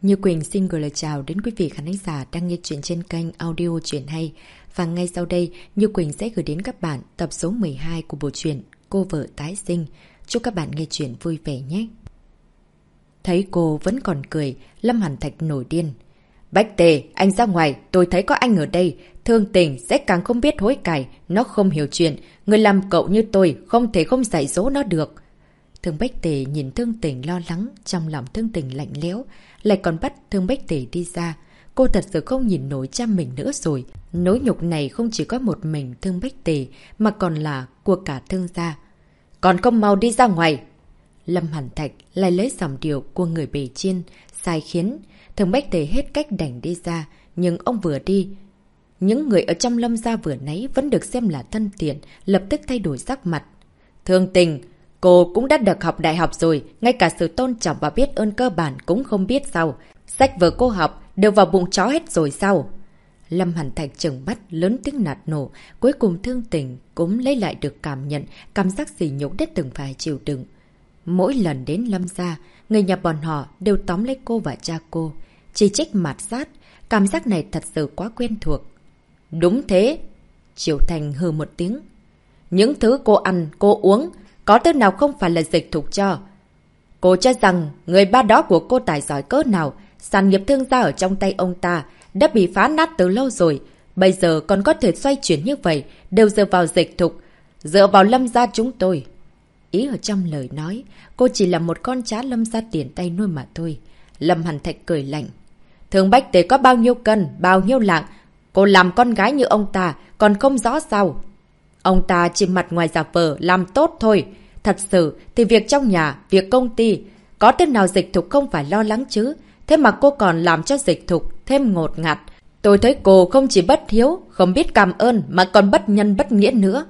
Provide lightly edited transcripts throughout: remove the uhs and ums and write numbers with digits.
Như Quỳnh xin gửi lời chào đến quý vị khán giả đang nghe chuyện trên kênh audio Chuyện Hay. Và ngay sau đây, Như Quỳnh sẽ gửi đến các bạn tập số 12 của bộ truyện Cô Vợ Tái Sinh. Chúc các bạn nghe chuyện vui vẻ nhé. Thấy cô vẫn còn cười, Lâm Hàn Thạch nổi điên. Bách Tề, anh ra ngoài, tôi thấy có anh ở đây. Thương Tình sẽ càng không biết hối cải, nó không hiểu chuyện. Người làm cậu như tôi không thể không dạy dỗ nó được. Thương Bách Tề nhìn Thương Tình lo lắng, trong lòng Thương Tình lạnh lẽo, lại còn bắt Thương Bách Tề đi ra. Cô thật sự không nhìn nổi cha mình nữa rồi. Nỗi nhục này không chỉ có một mình Thương Bách Tề, mà còn là của cả Thương gia. Còn không mau đi ra ngoài! Lâm Hàn Thạch lại lấy giọng điệu của người bề chiên, sai khiến. Thương Bách Tề hết cách đành đi ra, nhưng ông vừa đi. Những người ở trong Lâm gia vừa nãy vẫn được xem là thân thiện, lập tức thay đổi sắc mặt. Thương Tình, cô cũng đã được học đại học rồi, ngay cả sự tôn trọng và biết ơn cơ bản cũng không biết sao. Sách vở cô học đều vào bụng chó hết rồi sao? Lâm Hàn Thạch trừng mắt lớn tiếng nạt nổ, cuối cùng Thương Tình cũng lấy lại được cảm giác sỉ nhục đã từng phải chịu đựng. Mỗi lần đến Lâm gia, người nhà bọn họ đều tóm lấy cô và cha cô, chỉ trích mạt sát, cảm giác này thật sự quá quen thuộc. Đúng thế, Triệu Thành hừ một tiếng. Những thứ cô ăn, cô uống, có thứ nào không phải là dịch thuộc cho? Cô cho rằng người ba đó của cô tài giỏi cỡ nào, sản nghiệp Thương gia ở trong tay ông ta đã bị phá nát từ lâu rồi, bây giờ còn có thể xoay chuyển như vậy, đều dựa vào dịch thục, dựa vào Lâm gia chúng tôi. Ý ở trong lời nói, cô chỉ là một con chó Lâm gia tiền tay nuôi mà thôi. Lâm Hàn Thạch cười lạnh. Thương Bách Tề có bao nhiêu cân, bao nhiêu lạng, cô làm con gái như ông ta còn không rõ sao? Ông ta chỉ mặt ngoài giả vờ làm tốt thôi. Thật sự thì việc trong nhà, việc công ty, có thế nào dịch thục không phải lo lắng chứ? Thế mà cô còn làm cho dịch thục thêm ngột ngạt. Tôi thấy cô không chỉ bất hiếu, không biết cảm ơn mà còn bất nhân bất nghĩa nữa.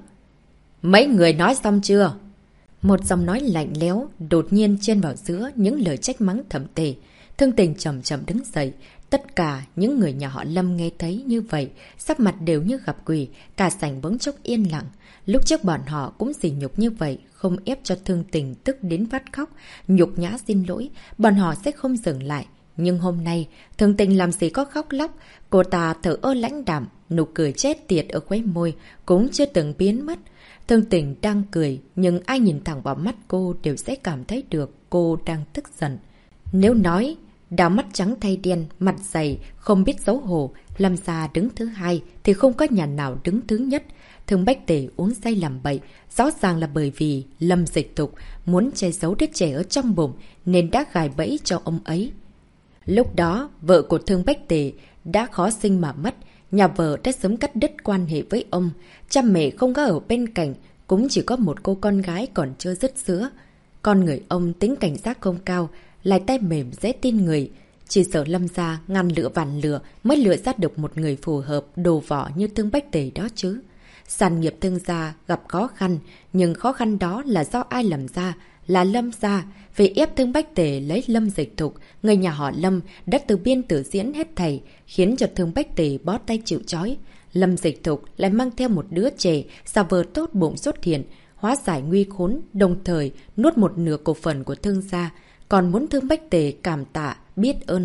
Mấy người nói xong chưa? Một giọng nói lạnh lẽo đột nhiên chen vào giữa những lời trách mắng thậm tệ. Thương Tình chậm chậm đứng dậy. Tất cả những người nhà họ Lâm nghe thấy như vậy, sắc mặt đều như gặp quỷ, cả sảnh bỗng chốc yên lặng. Lúc trước bọn họ cũng sỉ nhục như vậy, không ép cho Thương Tình tức đến phát khóc, nhục nhã xin lỗi, bọn họ sẽ không dừng lại. Nhưng hôm nay, Thương Tình làm gì có khóc lóc, cô ta thở ơ lãnh đạm, nụ cười chết tiệt ở khóe môi cũng chưa từng biến mất. Thương Tình đang cười, nhưng ai nhìn thẳng vào mắt cô đều sẽ cảm thấy được cô đang tức giận. Nếu nói đào mắt trắng thay đen, mặt dày, không biết xấu hổ, Lâm gia đứng thứ hai thì không có nhà nào đứng thứ nhất. Thương Bách Tề uống say làm bậy, rõ ràng là bởi vì Lâm Dịch Thục muốn che giấu đứa trẻ ở trong bụng nên đã gài bẫy cho ông ấy. Lúc đó, vợ của Thương Bách Tề đã khó sinh mà mất, nhà vợ đã sớm cắt đứt quan hệ với ông, cha mẹ không có ở bên cạnh, cũng chỉ có một cô con gái còn chưa dứt sữa. Con người ông tính cảnh giác không cao, lại tay mềm dễ tin người. Chỉ sợ Lâm gia ngàn lựa vạn lựa mới lựa ra được một người phù hợp đồ vỏ như Thương Bách Tề đó chứ. Sản nghiệp Thương gia gặp khó khăn, nhưng khó khăn đó là do ai làm ra? Là Lâm gia. Vì ép Thương Bách Tề lấy Lâm Dịch Thục, người nhà họ Lâm đã từ biên tự diễn hết thảy, khiến cho Thương Bách Tề bó tay chịu trói. Lâm Dịch Thục lại mang theo một đứa trẻ giả vờ tốt bụng xuất hiện, hóa giải nguy khốn, đồng thời nuốt một nửa cổ phần của Thương gia, còn muốn Thương Bách Tề cảm tạ, biết ơn.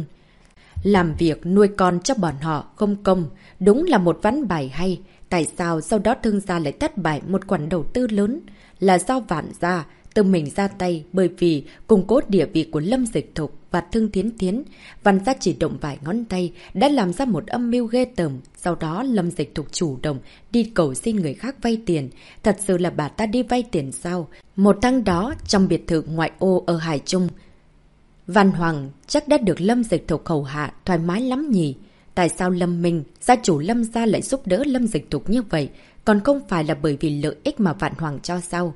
Làm việc nuôi con cho bọn họ không công, đúng là một ván bài hay. Tại sao sau đó Thương gia lại thất bại một khoản đầu tư lớn? Là do Vạn gia tự mình ra tay, bởi vì củng cố địa vị của Lâm Dịch Thục và Thương Thiến Thiến. Vạn gia chỉ động vài ngón tay đã làm ra một âm mưu ghê tởm. Sau đó Lâm Dịch Thục chủ động đi cầu xin người khác vay tiền. Thật sự là bà ta đi vay tiền sao? Một tháng đó trong biệt thự ngoại ô ở Hải Trung, Văn Hoàng chắc đã được Lâm Dịch Thục hầu hạ thoải mái lắm nhỉ? Tại sao Lâm Minh, gia chủ Lâm gia lại giúp đỡ Lâm Dịch Thục như vậy? Còn không phải là bởi vì lợi ích mà Vạn Hoàng cho sao?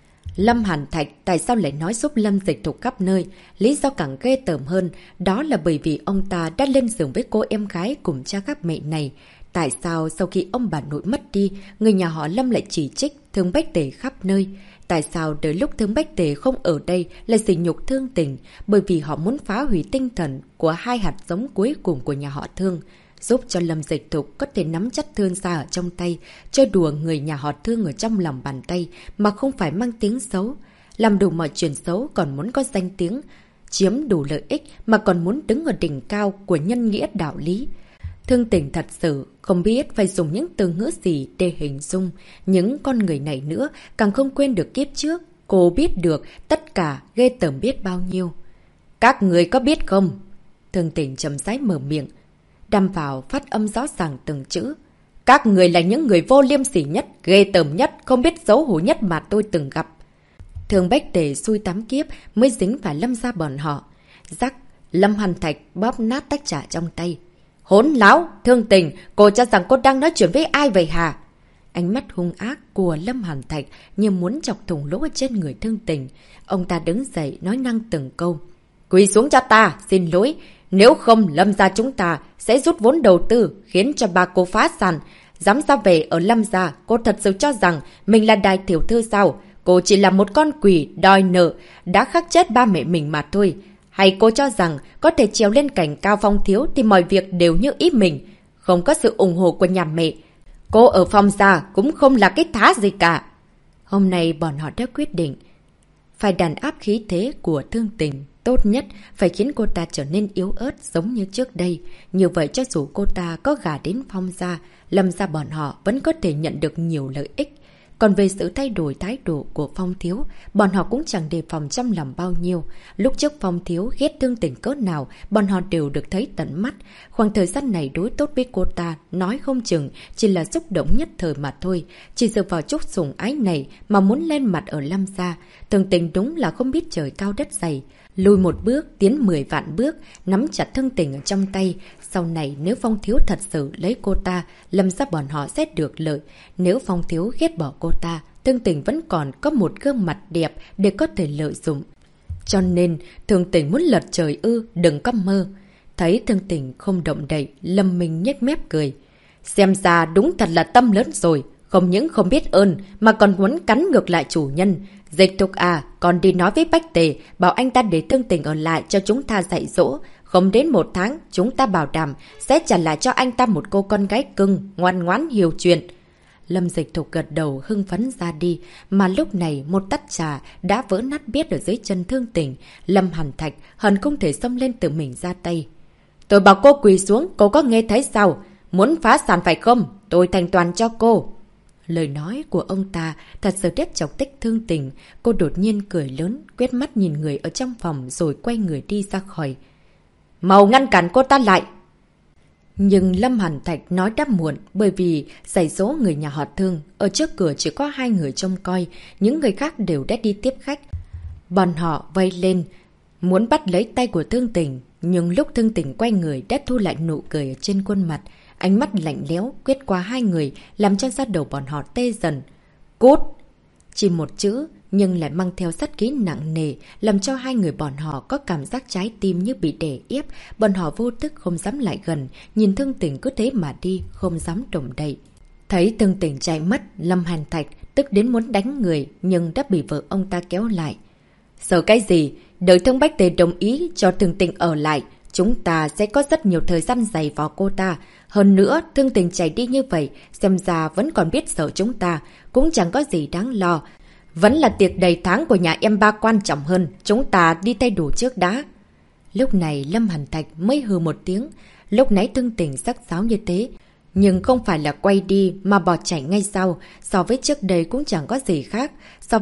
Lâm Hàn Thạch tại sao lại nói giúp Lâm Dịch Thục khắp nơi? Lý do càng ghê tởm hơn, đó là bởi vì ông ta đã lên giường với cô em gái cùng cha các mẹ này. Tại sao sau khi ông bà nội mất đi, người nhà họ Lâm lại chỉ trích Thương Bách Tề khắp nơi? Tại sao tới lúc Thương Bách Tề không ở đây lại sỉ nhục Thương Tình? Bởi vì họ muốn phá hủy tinh thần của hai hạt giống cuối cùng của nhà họ Thương, giúp cho Lâm Dịch Thục có thể nắm chắc Thương gia ở trong tay, chơi đùa người nhà họ Thương ở trong lòng bàn tay mà không phải mang tiếng xấu. Làm đủ mọi chuyện xấu còn muốn có danh tiếng. chiếm đủ lợi ích mà còn muốn đứng ở đỉnh cao của nhân nghĩa đạo lý. Thương Tình thật sự không biết phải dùng những từ ngữ gì để hình dung những con người này nữa, càng không quên được kiếp trước. Cô biết được tất cả ghê tởm biết bao nhiêu. Các người có biết không? Thương Tình chậm rãi mở miệng, đâm vào phát âm rõ ràng từng chữ. Các người là những người vô liêm sỉ nhất, ghê tởm nhất, không biết xấu hổ nhất mà tôi từng gặp. Thường Bách Tề xui 8 kiếp mới dính phải Lâm gia bọn họ. Rắc, Lâm Hàn Thạch bóp nát tách trà trong tay. Hỗn láo, Thương Tình, cô cho rằng cô đang nói chuyện với ai vậy hả? Ánh mắt hung ác của Lâm Hàn Thạch như muốn chọc thủng lỗ trên người Thương Tình. Ông ta đứng dậy nói năng từng câu. Quỳ xuống cho ta, xin lỗi. Nếu không, Lâm gia chúng ta sẽ rút vốn đầu tư, khiến cho bà cô phá sản. Dám ra về ở Lâm gia, cô thật sự cho rằng mình là đại tiểu thư sao? Cô chỉ là một con quỷ đòi nợ, đã khắc chết ba mẹ mình mà thôi. Hay cô cho rằng có thể trèo lên cảnh cao phong thiếu thì mọi việc đều như ý mình, không có sự ủng hộ của nhà mẹ. Cô ở Phong gia cũng không là cái thá gì cả. Hôm nay bọn họ đã quyết định phải đàn áp khí thế của Thương Tình. Tốt nhất phải khiến cô ta trở nên yếu ớt giống như trước đây. Như vậy cho dù cô ta có gả đến Phong gia, Lâm gia bọn họ vẫn có thể nhận được nhiều lợi ích. Còn về sự thay đổi thái độ của Phong thiếu, bọn họ cũng chẳng đề phòng trong lòng bao nhiêu. Lúc trước Phong thiếu ghét Thương Tình cỡ nào, bọn họ đều được thấy tận mắt. Khoảng thời gian này đối tốt với cô ta, nói không chừng chỉ là xúc động nhất thời mà thôi. Chỉ dựa vào chút sủng ái này mà muốn lên mặt ở Lâm gia. Thương Tình đúng là không biết trời cao đất dày. Lùi một bước, tiến 10 vạn bước, nắm chặt Thương Tình ở trong tay. Sau này nếu Phong thiếu thật sự lấy cô ta, Lâm gia bọn họ sẽ được lợi. Nếu Phong thiếu ghét bỏ cô ta, Thương Tình vẫn còn có một gương mặt đẹp để có thể lợi dụng. Cho nên, Thương Tình muốn lật trời ư, đừng có mơ. Thấy Thương Tình không động đậy, Lâm Minh nhếch mép cười. Xem ra đúng thật là tâm lớn rồi, không những không biết ơn mà còn muốn cắn ngược lại chủ nhân. Dịch Thục à, còn đi nói với Bách Tề, bảo anh ta để Thương Tình ở lại cho chúng ta dạy dỗ. Không đến 1 tháng, chúng ta bảo đảm sẽ trả lại cho anh ta một cô con gái cưng, ngoan ngoãn hiểu chuyện. Lâm Dịch Thục gật đầu hưng phấn ra đi, mà lúc này một tách trà đã vỡ nát biết ở dưới chân Thương Tình. Lâm Hàn Thạch hận không thể xông lên tự mình ra tay. Tôi bảo cô quỳ xuống, cô có nghe thấy sao? Muốn phá sản phải không? Tôi thanh toàn cho cô. Lời nói của ông ta thật sự đét chọc tích Thương Tình. Cô đột nhiên cười lớn, quét mắt nhìn người ở trong phòng rồi quay người đi ra khỏi. Mau ngăn cản cô ta lại! Nhưng Lâm Hàn Thạch nói đã muộn, bởi vì dạy dỗ người nhà họ Thương. Ở trước cửa chỉ có 2 người trông coi, những người khác đều đã đi tiếp khách. Bọn họ vây lên, muốn bắt lấy tay của Thương Tình. Nhưng lúc Thương Tình quay người đã thu lại nụ cười ở trên khuôn mặt. Ánh mắt lạnh lẽo quét qua 2 người, làm cho da đầu bọn họ tê dần. Cút! Chỉ một chữ, nhưng lại mang theo sát khí nặng nề, làm cho 2 người bọn họ có cảm giác trái tim như bị đè ép. Bọn họ vô thức không dám lại gần, nhìn Thương Tình cứ thế mà đi, không dám động đậy. Thấy Thương Tình chạy mất, Lâm Hàn Thạch tức đến muốn đánh người, nhưng đã bị vợ ông ta kéo lại. Sợ cái gì? Đợi Thương Bách Tề đồng ý cho Thương Tình ở lại, chúng ta sẽ có rất nhiều thời gian dày vào cô ta. Hơn nữa, Thương Tình chạy đi như vậy, xem ra vẫn còn biết sợ chúng ta, cũng chẳng có gì đáng lo. Vẫn là tiệc đầy tháng của nhà em ba quan trọng hơn, chúng ta đi thay đồ trước đã. Lúc này Lâm Hàn Thạch mới hừ một tiếng, lúc nãy Thương Tình sắc sáo như thế, nhưng không phải là quay đi mà bỏ chạy ngay sau, so với trước đây cũng chẳng có gì khác,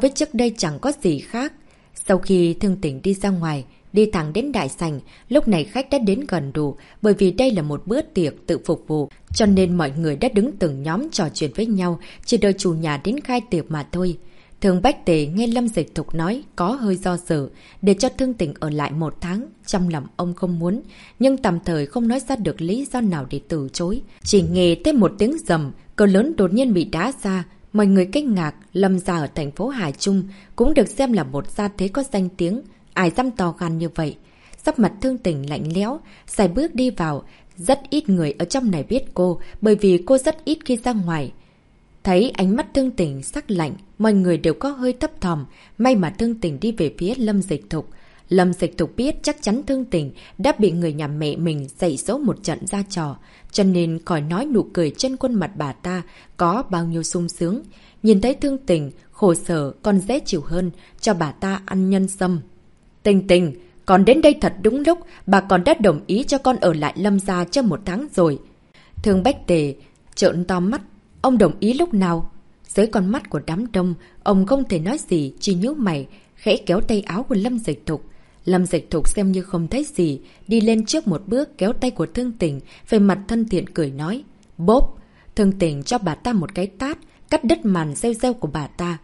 Sau khi Thương Tình đi ra ngoài, đi thẳng đến đại sảnh, lúc này khách đã đến gần đủ, bởi vì đây là một bữa tiệc tự phục vụ, cho nên mọi người đã đứng từng nhóm trò chuyện với nhau, chỉ đợi chủ nhà đến khai tiệc mà thôi. Thường Bách Tề nghe Lâm Dịch Thục nói có hơi do dự, để cho Thương Tình ở lại 1 tháng, trong lòng ông không muốn, nhưng tạm thời không nói ra được lý do nào để từ chối. Chỉ nghe thêm một tiếng rầm, cửa lớn đột nhiên bị đá ra, mọi người kinh ngạc. Lâm gia ở thành phố Hải Trung cũng được xem là một gia thế có danh tiếng, ai dám to gan như vậy. Sắc mặt Thương Tình lạnh lẽo, xài bước đi vào, rất ít người ở trong này biết cô, bởi vì cô rất ít khi ra ngoài. Thấy ánh mắt Thương Tình sắc lạnh, mọi người đều có hơi thấp thỏm, may mà Thương Tình đi về phía Lâm Dịch Thục. Lâm Dịch Thục biết chắc chắn Thương Tình đã bị người nhà mẹ mình dạy dỗ một trận ra trò, cho nên khỏi nói nụ cười trên khuôn mặt bà ta có bao nhiêu sung sướng. Nhìn thấy Thương Tình khổ sở còn dễ chịu hơn, cho bà ta ăn nhân sâm. Tình Tình, Con đến đây thật đúng lúc, bà còn đã đồng ý cho con ở lại Lâm gia trong 1 tháng rồi. Thương Bách Tề trợn to mắt, ông đồng ý lúc nào? Dưới con mắt của đám đông, ông không thể nói gì, chỉ nhíu mày, khẽ kéo tay áo của Lâm Dịch Thục. Lâm Dịch Thục xem như không thấy gì, đi lên trước một bước kéo tay của Thương Tình, về mặt thân thiện cười nói. Bốp! Thương Tình cho bà ta một cái tát, cắt đứt màn rêu rêu của bà ta.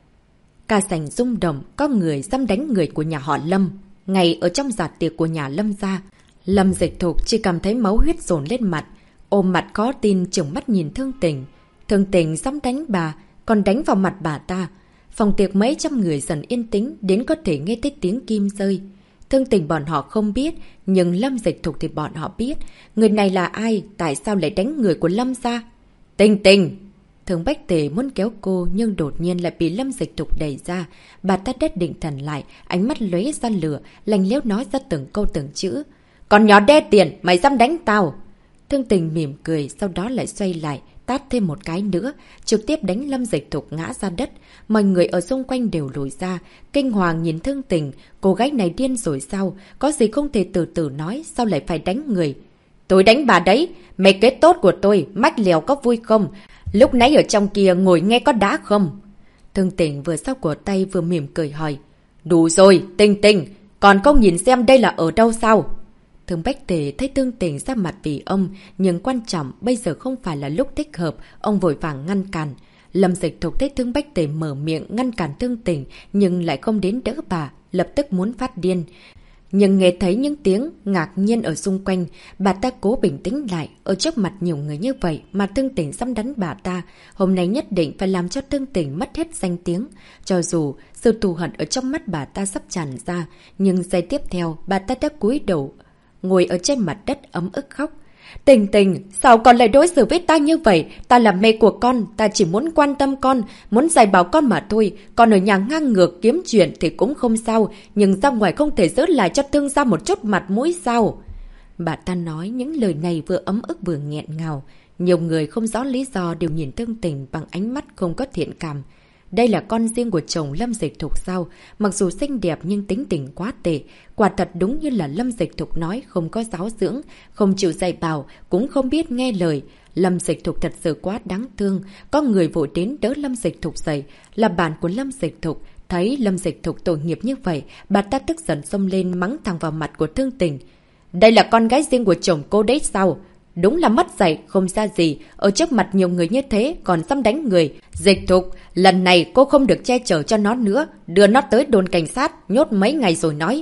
Cả sảnh rung động, có người dám đánh người của nhà họ Lâm. Ngay ở trong giạt tiệc của nhà Lâm gia, Lâm Dịch Thục chỉ cảm thấy máu huyết dồn lên mặt, ôm mặt khó tin trừng mắt nhìn Thương Tình. Thương Tình dám đánh bà, còn đánh vào mặt bà ta. Phòng tiệc mấy trăm người dần yên tĩnh, đến có thể nghe thấy tiếng kim rơi. Thương Tình bọn họ không biết, nhưng Lâm Dịch Thục thì bọn họ biết. Người này là ai? Tại sao lại đánh người của Lâm gia? Tình Tình! Thương Bách Tề muốn kéo cô, nhưng đột nhiên lại bị Lâm Dịch Thục đẩy ra. Bà ta đất định thần lại, ánh mắt lóe ra lửa, lạnh lẽo nói ra từng câu từng chữ. Còn nhỏ đê tiền, mày dám đánh tao! Thương Tình mỉm cười, sau đó lại xoay lại, tát thêm một cái nữa, trực tiếp đánh Lâm Dịch Thục ngã ra đất. Mọi người ở xung quanh đều lùi ra, kinh hoàng nhìn Thương Tình. Cô gái này điên rồi sao? Có gì không thể từ từ nói, sao lại phải đánh người? Tôi đánh bà đấy, mẹ kế tốt của tôi, mách lèo có vui không? Lúc nãy ở trong kia ngồi nghe có đá không? Thương Tình vừa xao cổ tay vừa mỉm cười hỏi. Đủ rồi, Tình Tình, còn không nhìn xem đây là ở đâu sao? Thương Bách Tề thấy Thương Tình ra mặt vì ông, nhưng quan trọng bây giờ không phải là lúc thích hợp, ông vội vàng ngăn cản. Lâm Dịch Thục thấy Thương Bách Tề mở miệng ngăn cản Thương Tình, nhưng lại không đến đỡ bà, lập tức muốn phát điên. Nhưng nghe thấy những tiếng ngạc nhiên ở xung quanh, bà ta cố bình tĩnh lại. Ở trước mặt nhiều người như vậy mà Thương Tình dám đánh bà ta, hôm nay nhất định phải làm cho Thương Tình mất hết danh tiếng. Cho dù sự thù hận ở trong mắt bà ta sắp tràn ra, nhưng giây tiếp theo bà ta đã cúi đầu ngồi ở trên mặt đất ấm ức khóc. Tình Tình, sao con lại đối xử với ta như vậy? Ta là mẹ của con, ta chỉ muốn quan tâm con, muốn dạy bảo con mà thôi. Con ở nhà ngang ngược kiếm chuyện thì cũng không sao, nhưng ra ngoài không thể giữ lại cho Thương gia một chút mặt mũi sao? Bà ta nói những lời này vừa ấm ức vừa nghẹn ngào. Nhiều người không rõ lý do đều nhìn Thương Tình bằng ánh mắt không có thiện cảm. Đây là con riêng của chồng Lâm Dịch Thục sao? Mặc dù xinh đẹp nhưng tính tình quá tệ. Quả thật đúng như là Lâm Dịch Thục nói, không có giáo dưỡng, không chịu dạy bảo, cũng không biết nghe lời. Lâm Dịch Thục thật sự quá đáng thương. Có người vội đến đỡ Lâm Dịch Thục dậy, là bạn của Lâm Dịch Thục. Thấy Lâm Dịch Thục tội nghiệp như vậy, bà ta tức giận xông lên mắng thẳng vào mặt của Thương Tình. Đây là con gái riêng của chồng cô đấy sao? Đúng là mất dạy, không ra gì. Ở trước mặt nhiều người như thế còn dám đánh người. Dịch Thục, lần này cô không được che chở cho nó nữa. Đưa nó tới đồn cảnh sát, nhốt mấy ngày rồi nói.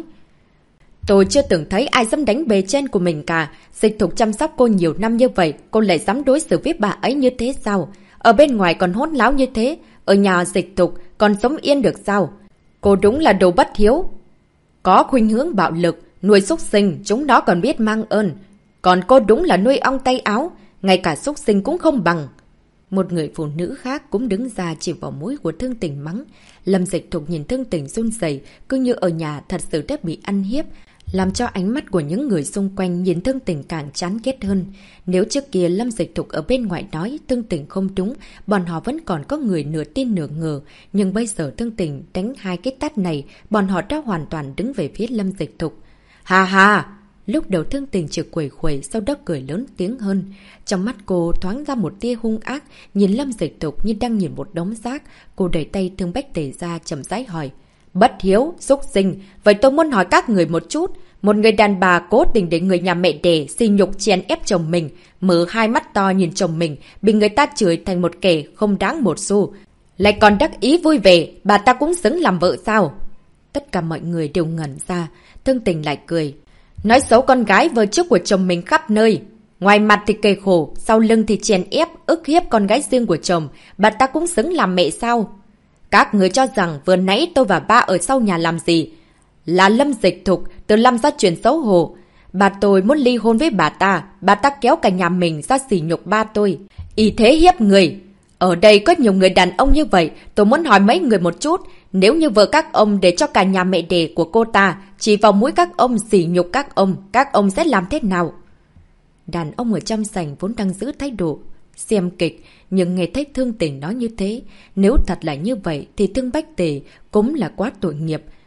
Tôi chưa từng thấy ai dám đánh bề trên của mình cả. Dịch Thục chăm sóc cô nhiều năm như vậy, cô lại dám đối xử với bà ấy như thế sao? Ở bên ngoài còn hỗn láo như thế, ở nhà Dịch Thục còn sống yên được sao? Cô đúng là đồ bất hiếu. Có khuynh hướng bạo lực, nuôi súc sinh, chúng nó còn biết mang ơn. Còn cô đúng là nuôi ong tay áo, ngay cả súc sinh cũng không bằng. Một người phụ nữ khác cũng đứng ra chỉ vào mũi của Thương Tình mắng. Lâm Dịch Thục nhìn Thương Tình run rẩy, cứ như ở nhà thật sự đã bị ăn hiếp, làm cho ánh mắt của những người xung quanh nhìn Thương Tình càng chán ghét hơn. Nếu trước kia Lâm Dịch Thục ở bên ngoài nói Thương Tình không đúng, bọn họ vẫn còn có người nửa tin nửa ngờ. Nhưng bây giờ Thương Tình đánh hai cái tát này, bọn họ đã hoàn toàn đứng về phía Lâm Dịch Thục. Ha ha! Lúc đầu Thương Tình chỉ quẩy quẩy, sau đó cười lớn tiếng hơn. Trong mắt cô thoáng ra một tia hung ác, nhìn Lâm Dịch Thục như đang nhìn một đống rác. Cô đẩy tay Thương Bách Tề ra chậm rãi hỏi. Bất hiếu, xúc sinh, vậy tôi muốn hỏi các người một chút. Một người đàn bà cố tình để người nhà mẹ đẻ xỉ nhục chèn ép chồng mình, mở hai mắt to nhìn chồng mình, bị người ta chửi thành một kẻ không đáng một xu. Lại còn đắc ý vui vẻ, bà ta cũng xứng làm vợ sao? Tất cả mọi người đều ngẩn ra, Thương Tình lại cười. Nói xấu con gái vợ trước của chồng mình khắp nơi. Ngoài mặt thì kề khổ, sau lưng thì chèn ép, ức hiếp con gái riêng của chồng. Bà ta cũng xứng làm mẹ sao? Các người cho rằng vừa nãy tôi và ba ở sau nhà làm gì? Là Lâm Dịch Thục, từ Lâm ra chuyện xấu hổ. Bà tôi muốn ly hôn với bà ta kéo cả nhà mình ra sỉ nhục ba tôi. Ý thế hiếp người. Ở đây có nhiều người đàn ông như vậy, tôi muốn hỏi mấy người một chút. Nếu như vợ các ông để cho cả nhà mẹ đẻ của cô ta chỉ vào mũi các ông sỉ nhục các ông sẽ làm thế nào? Đàn ông ở trong sảnh vốn đang giữ thái độ xem kịch, nhưng nghe thấy Thương Tình nói như thế, nếu thật là như vậy thì Thương Bách Tề cũng là quá tội nghiệp.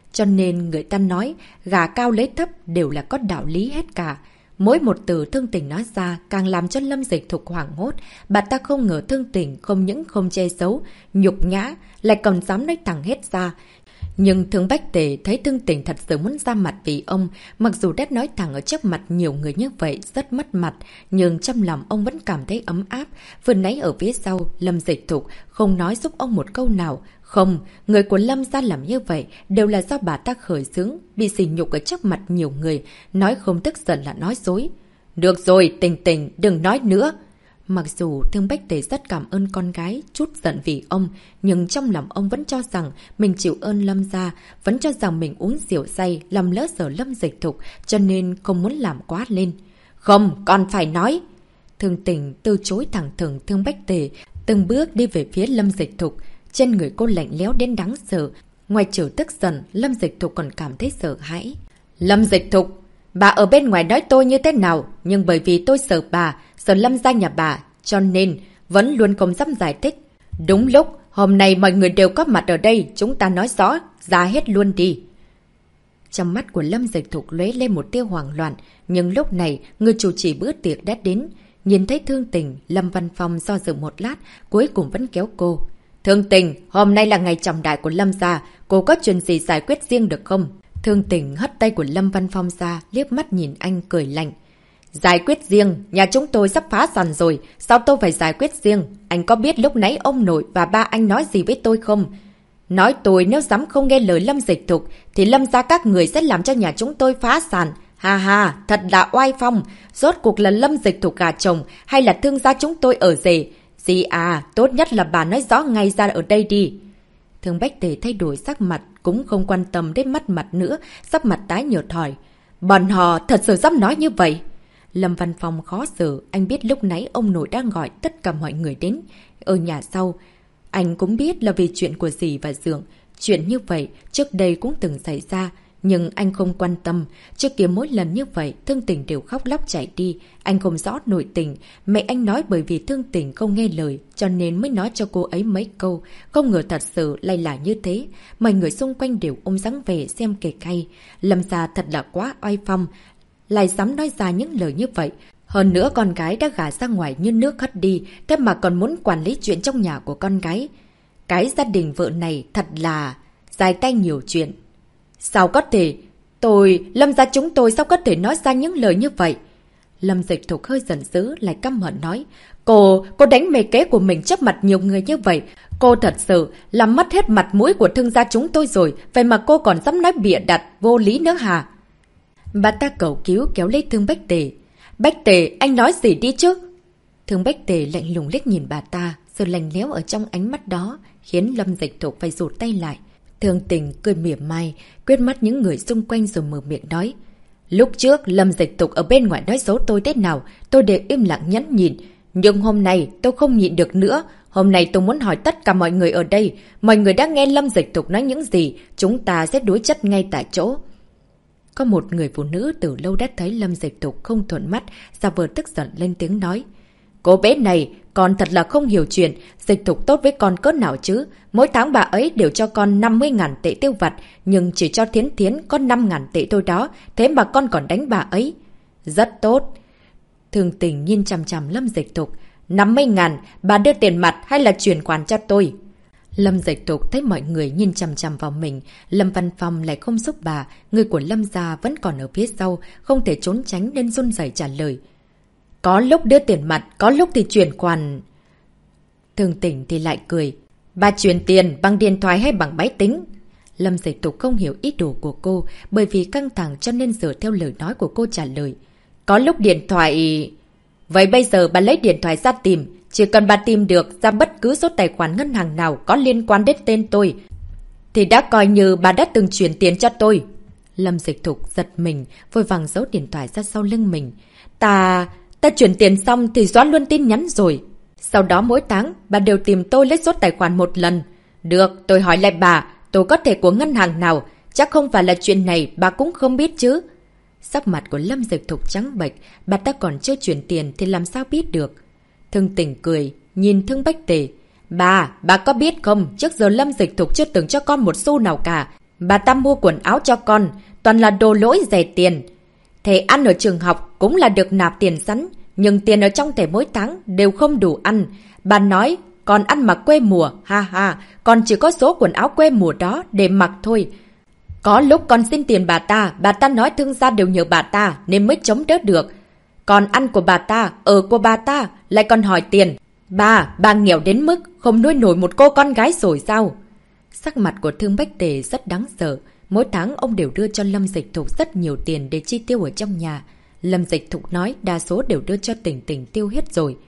Cho nên người ta nói gà cao lấy thấp đều là có đạo lý hết cả. Mỗi một từ Thương Tình nói ra càng làm cho Lâm Dịch Thục hoảng hốt. Bà ta không ngờ Thương Tình không những không che giấu, nhục nhã, lại còn dám nói thẳng hết ra. Nhưng Thương Bách Tề thấy Thương Tình thật sự muốn ra mặt vì ông, mặc dù đã nói thẳng ở trước mặt nhiều người như vậy rất mất mặt, nhưng trong lòng ông vẫn cảm thấy ấm áp. Vừa nãy ở phía sau, Lâm Dịch Thục không nói giúp ông một câu nào. Không, người của Lâm gia làm như vậy đều là do bà ta khởi xướng, bị sỉ nhục ở trước mặt nhiều người, nói không tức giận là nói dối. Được rồi, Tình Tình, đừng nói nữa. Mặc dù Thương Bách Tề rất cảm ơn con gái, chút giận vì ông, nhưng trong lòng ông vẫn cho rằng mình chịu ơn Lâm gia, vẫn cho rằng mình uống rượu say, làm lỡ sở Lâm Dịch Thục, cho nên không muốn làm quá lên. Không, con phải nói. Thương Tình từ chối thẳng thừng Thương Bách Tề, từng bước đi về phía Lâm Dịch Thục. Trên người cô lạnh lẽo đến đáng sợ, ngoài trừ tức giận, Lâm Dịch Thục còn cảm thấy sợ hãi. Lâm Dịch Thục, bà ở bên ngoài nói tôi như thế nào, nhưng bởi vì tôi sợ bà, sợ Lâm gia nhà bà, cho nên vẫn luôn không dám giải thích. Đúng lúc, hôm nay mọi người đều có mặt ở đây, chúng ta nói rõ, ra hết luôn đi. Trong mắt của Lâm Dịch Thục lóe lên một tia hoảng loạn, nhưng lúc này, người chủ trì bữa tiệc đã đến. Nhìn thấy Thương Tình, Lâm Văn Phong do dự một lát, cuối cùng vẫn kéo cô. Thương Tình, hôm nay là ngày trọng đại của Lâm gia, cô có chuyện gì giải quyết riêng được không? Thương Tình hất tay của Lâm Văn Phong ra, liếc mắt nhìn anh cười lạnh. Giải quyết riêng, nhà chúng tôi sắp phá sản rồi, sao tôi phải giải quyết riêng? Anh có biết lúc nãy ông nội và ba anh nói gì với tôi không? Nói tôi nếu dám không nghe lời Lâm Dịch Thục, thì Lâm gia các người sẽ làm cho nhà chúng tôi phá sản. Ha ha, thật là oai phong, rốt cuộc là Lâm Dịch Thục gà chồng hay là thương gia chúng tôi ở rể? Dì à, tốt nhất là bà nói rõ ngay ra ở đây đi. Thương Bách Tề thay đổi sắc mặt, cũng không quan tâm đến mắt mặt nữa, sắc mặt tái nhợt hỏi. Bọn họ thật sự dám nói như vậy? Lâm Văn Phong khó xử, anh biết lúc nãy ông nội đang gọi tất cả mọi người đến. Ở nhà sau, anh cũng biết là vì chuyện của dì và Dượng. Chuyện như vậy trước đây cũng từng xảy ra, nhưng anh không quan tâm. Trước kia mỗi lần như vậy, Thương Tình đều khóc lóc chạy đi. Anh không rõ nội tình. Mẹ anh nói bởi vì Thương Tình không nghe lời, cho nên mới nói cho cô ấy mấy câu. Không ngờ thật sự lại là như thế. Mọi người xung quanh đều ôm dáng về xem kịch hay. Lâm gia thật là quá oai phong, lại dám nói ra những lời như vậy. Hơn nữa con gái đã gả ra ngoài như nước hất đi, thế mà còn muốn quản lý chuyện trong nhà của con gái. Cái gia đình vợ này thật là dài tay nhiều chuyện. Sao có thể? Lâm gia chúng tôi sao có thể nói ra những lời như vậy? Lâm Dịch Thục hơi giận dữ, lại căm hận nói. Cô đánh mê kế của mình trước mặt nhiều người như vậy. Cô thật sự làm mất hết mặt mũi của thương gia chúng tôi rồi. Vậy mà cô còn dám nói bịa đặt, vô lý nữa hả? Bà ta cầu cứu kéo lấy Thương Bách Tề. Bách Tề, anh nói gì đi chứ? Thương Bách Tề lạnh lùng liếc nhìn bà ta, sự lạnh lẽo ở trong ánh mắt đó khiến Lâm Dịch Thục phải rụt tay lại. Thương Tình cười mỉa mai, quét mắt những người xung quanh rồi mở miệng nói. Lúc trước Lâm Dịch Thục ở bên ngoài nói xấu tôi thế nào, tôi đều im lặng nhẫn nhịn. Nhưng hôm nay tôi không nhịn được nữa. Hôm nay tôi muốn hỏi tất cả mọi người ở đây. Mọi người đã nghe Lâm Dịch Thục nói những gì, chúng ta sẽ đối chất ngay tại chỗ. Có một người phụ nữ từ lâu đã thấy Lâm Dịch Thục không thuận mắt, giả vờ tức giận lên tiếng nói. Cô bé này, con thật là không hiểu chuyện, Dịch Thục tốt với con cỡ nào chứ. Mỗi tháng bà ấy đều cho con 50.000 tệ tiêu vặt, nhưng chỉ cho Thiến Thiến có 5.000 tệ thôi đó, thế mà con còn đánh bà ấy. Rất tốt. Thương Tình nhìn chằm chằm Lâm Dịch Thục. 50.000, bà đưa tiền mặt hay là chuyển khoản cho tôi? Lâm Dịch Thục thấy mọi người nhìn chằm chằm vào mình, Lâm Văn Phong lại không giúp bà, người của Lâm gia vẫn còn ở phía sau, không thể trốn tránh nên run rẩy trả lời. Có lúc đưa tiền mặt, có lúc thì chuyển khoản. Thương Tình thì lại cười. Bà chuyển tiền bằng điện thoại hay bằng máy tính? Lâm Dịch Thục không hiểu ý đồ của cô, bởi vì căng thẳng cho nên dựa theo lời nói của cô trả lời. Có lúc điện thoại... Vậy bây giờ bà lấy điện thoại ra tìm. Chỉ cần bà tìm được ra bất cứ số tài khoản ngân hàng nào có liên quan đến tên tôi, thì đã coi như bà đã từng chuyển tiền cho tôi. Lâm Dịch Thục giật mình, vội vàng giấu điện thoại ra sau lưng mình. Ta chuyển tiền xong thì xóa luôn tin nhắn rồi. Sau đó mỗi tháng bà đều tìm tôi lấy số tài khoản một lần. Được, tôi hỏi lại bà, tôi có thể của ngân hàng nào? Chắc không phải là chuyện này bà cũng không biết chứ. Sắc mặt của Lâm Dịch Thục trắng bệch, bà ta còn chưa chuyển tiền thì làm sao biết được. Thương Tình cười, nhìn Thương Bách Tề. Bà có biết không, trước giờ Lâm Dịch Thục chưa từng cho con một xu nào cả. Bà ta mua quần áo cho con, toàn là đồ lỗi rẻ tiền. Thẻ ăn ở trường học cũng là được nạp tiền sẵn, nhưng tiền ở trong thẻ mỗi tháng đều không đủ ăn. Bà nói, con ăn mặc quê mùa, ha ha, con chỉ có số quần áo quê mùa đó để mặc thôi. Có lúc con xin tiền bà ta nói thương gia đều nhờ bà ta nên mới chống đỡ được. Còn ăn của bà ta, ở của bà ta, lại còn hỏi tiền. Bà nghèo đến mức không nuôi nổi một cô con gái rồi sao? Sắc mặt của Thương Bách Tề rất đáng sợ. Mỗi tháng ông đều đưa cho Lâm Dịch Thục rất nhiều tiền để chi tiêu ở trong nhà. Lâm Dịch Thục nói đa số đều đưa cho Tình Tình tiêu hết rồi.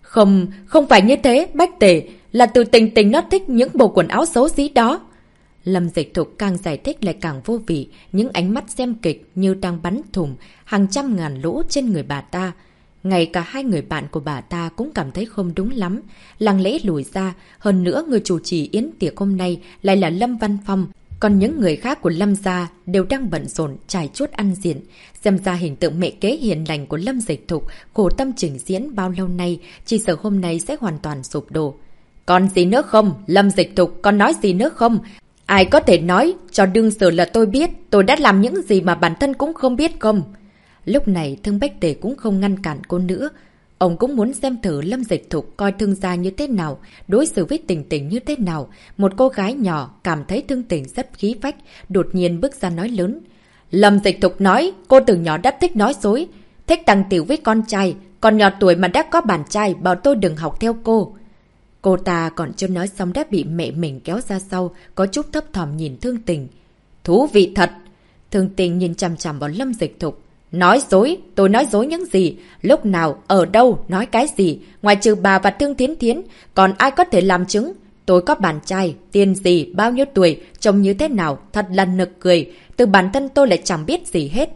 Không phải như thế, Bách Tề, là từ Tình Tình nó thích những bộ quần áo xấu xí đó. Lâm Dịch Thục càng giải thích lại càng vô vị, những ánh mắt xem kịch như đang bắn thùng hàng trăm ngàn lỗ trên người bà ta. Ngay cả hai người bạn của bà ta cũng cảm thấy không đúng lắm, lặng lẽ lùi ra. Hơn nữa người chủ trì yến tiệc hôm nay lại là Lâm Văn Phong, còn những người khác của Lâm gia đều đang bận rộn trải chuốt ăn diện. Xem ra hình tượng mẹ kế hiền lành của Lâm Dịch Thục khổ tâm trình diễn bao lâu nay, chỉ sợ hôm nay sẽ hoàn toàn sụp đổ. Còn gì nữa không? Lâm Dịch Thục, còn nói gì nữa không? Ai có thể nói cho đương sự là tôi biết, tôi đã làm những gì mà bản thân cũng không biết không? Lúc này Thương Bách Tề cũng không ngăn cản cô nữa. Ông cũng muốn xem thử Lâm Dịch Thục coi Thương gia như thế nào, đối xử với Tình Tình như thế nào. Một cô gái nhỏ cảm thấy Thương Tình rất khí phách, đột nhiên bước ra nói lớn. Lâm Dịch Thục nói, cô từ nhỏ đã thích nói dối, thích tăng tiểu với con trai, còn nhỏ tuổi mà đã có bạn trai, bảo tôi đừng học theo cô. Cô ta còn chưa nói xong đã bị mẹ mình kéo ra sau, có chút thấp thỏm nhìn Thương Tình. Thú vị thật! Thương Tình nhìn chằm chằm vào Lâm Dịch Thục. Nói dối? Tôi nói dối những gì? Lúc nào? Ở đâu? Nói cái gì? Ngoài trừ bà và Thương Thiến Thiến, còn ai có thể làm chứng? Tôi có bạn trai, tiền gì, bao nhiêu tuổi, trông như thế nào, thật là nực cười. Từ bản thân tôi lại chẳng biết gì hết.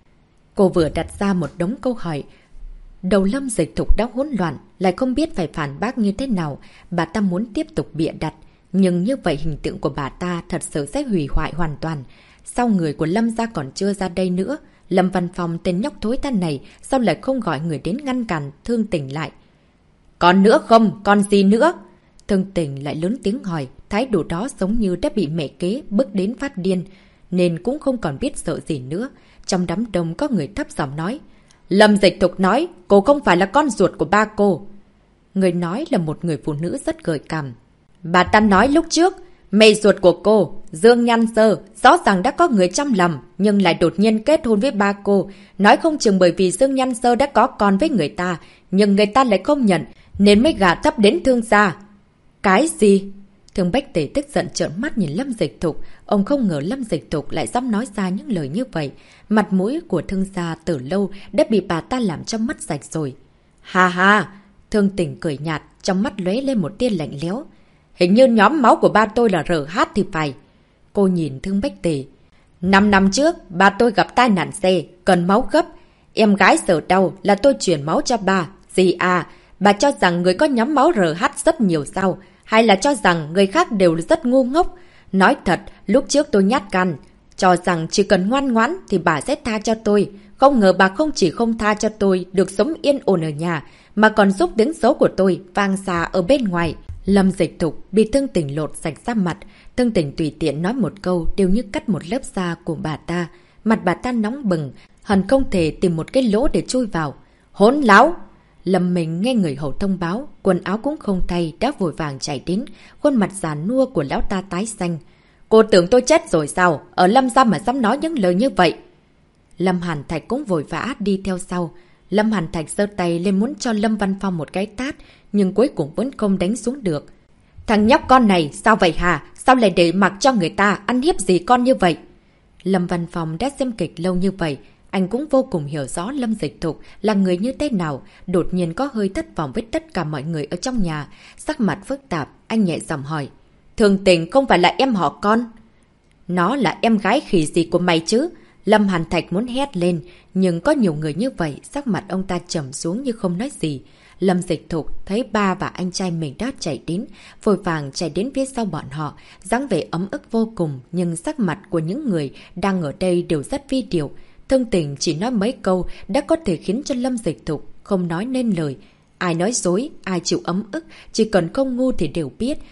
Cô vừa đặt ra một đống câu hỏi. Đầu Lâm Dịch Thục đã hỗn loạn, lại không biết phải phản bác như thế nào. Bà ta muốn tiếp tục bịa đặt, nhưng như vậy hình tượng của bà ta thật sự sẽ hủy hoại hoàn toàn. Sao người của Lâm gia còn chưa ra đây nữa? Lâm Văn Phong tên nhóc thối tha này sao lại không gọi người đến ngăn cản Thương Tình lại? Còn nữa không? Còn gì nữa? Thương Tình lại lớn tiếng hỏi, thái độ đó giống như đã bị mẹ kế bức đến phát điên, nên cũng không còn biết sợ gì nữa. Trong đám đông có người thấp giọng nói. Lâm Dịch Thục nói, cô không phải là con ruột của ba cô. Người nói là một người phụ nữ rất gợi cảm. Bà ta nói lúc trước, mẹ ruột của cô, Dương Nhan Sơ, rõ ràng đã có người trong lòng, nhưng lại đột nhiên kết hôn với ba cô. Nói không chừng bởi vì Dương Nhan Sơ đã có con với người ta, nhưng người ta lại không nhận, nên mới gả thấp đến Thương gia. Cái gì? Thương Bách Tề tức giận trợn mắt nhìn Lâm Dịch Thục. Ông không ngờ Lâm Dịch Thục lại dám nói ra những lời như vậy. Mặt mũi của Thương gia từ lâu đã bị bà ta làm cho mất sạch rồi. Ha ha! Thương Tình cười nhạt, trong mắt lóe lên một tia lạnh lẽo. Hình như nhóm máu của ba tôi là RH thì phải. Cô nhìn Thương Bách Tề. 5 năm trước, ba tôi gặp tai nạn xe, cần máu gấp. Em gái sợ đau là tôi chuyển máu cho bà. Gì à? Bà cho rằng người có nhóm máu RH rất nhiều sao? Hay là cho rằng người khác đều rất ngu ngốc? Nói thật, lúc trước tôi nhát gan, cho rằng chỉ cần ngoan ngoãn thì bà sẽ tha cho tôi. Không ngờ bà không chỉ không tha cho tôi được sống yên ổn ở nhà, mà còn giúp tiếng xấu của tôi vang xa ở bên ngoài. Lâm Dịch Thục bị Thương Tình lột sạch ra mặt. Thương Tình tùy tiện nói một câu đều như cắt một lớp da của bà ta. Mặt bà ta nóng bừng, hẳn không thể tìm một cái lỗ để chui vào. Hỗn láo! Lâm Minh nghe người hầu thông báo, quần áo cũng không thay, đã vội vàng chạy đến, khuôn mặt già nua của lão ta tái xanh. Cô tưởng tôi chết rồi sao? Ở Lâm gia mà dám nói những lời như vậy? Lâm Hàn Thạch cũng vội vã đi theo sau. Lâm Hàn Thạch giơ tay lên muốn cho Lâm Văn Phong một cái tát, nhưng cuối cùng vẫn không đánh xuống được. Thằng nhóc con này, sao vậy hả? Sao lại để mặc cho người ta ăn hiếp gì con như vậy? Lâm Văn Phong đã xem kịch lâu như vậy, anh cũng vô cùng hiểu rõ Lâm Dịch Thục là người như thế nào, đột nhiên có hơi thất vọng với tất cả mọi người ở trong nhà. Sắc mặt phức tạp, anh nhẹ giọng hỏi. Thương Tình không phải là em họ con? Nó là em gái khỉ gì của mày chứ? Lâm Hàn Thạch muốn hét lên, nhưng có nhiều người như vậy, sắc mặt ông ta trầm xuống như không nói gì. Lâm Dịch Thục thấy ba và anh trai mình đã chạy đến, vội vàng chạy đến phía sau bọn họ, dáng vẻ ấm ức vô cùng, nhưng sắc mặt của những người đang ở đây đều rất vi diệu. Thương Tình chỉ nói mấy câu đã có thể khiến cho Lâm Dịch Thục không nói nên lời. Ai nói dối, ai chịu ấm ức, chỉ cần không ngu thì đều biết.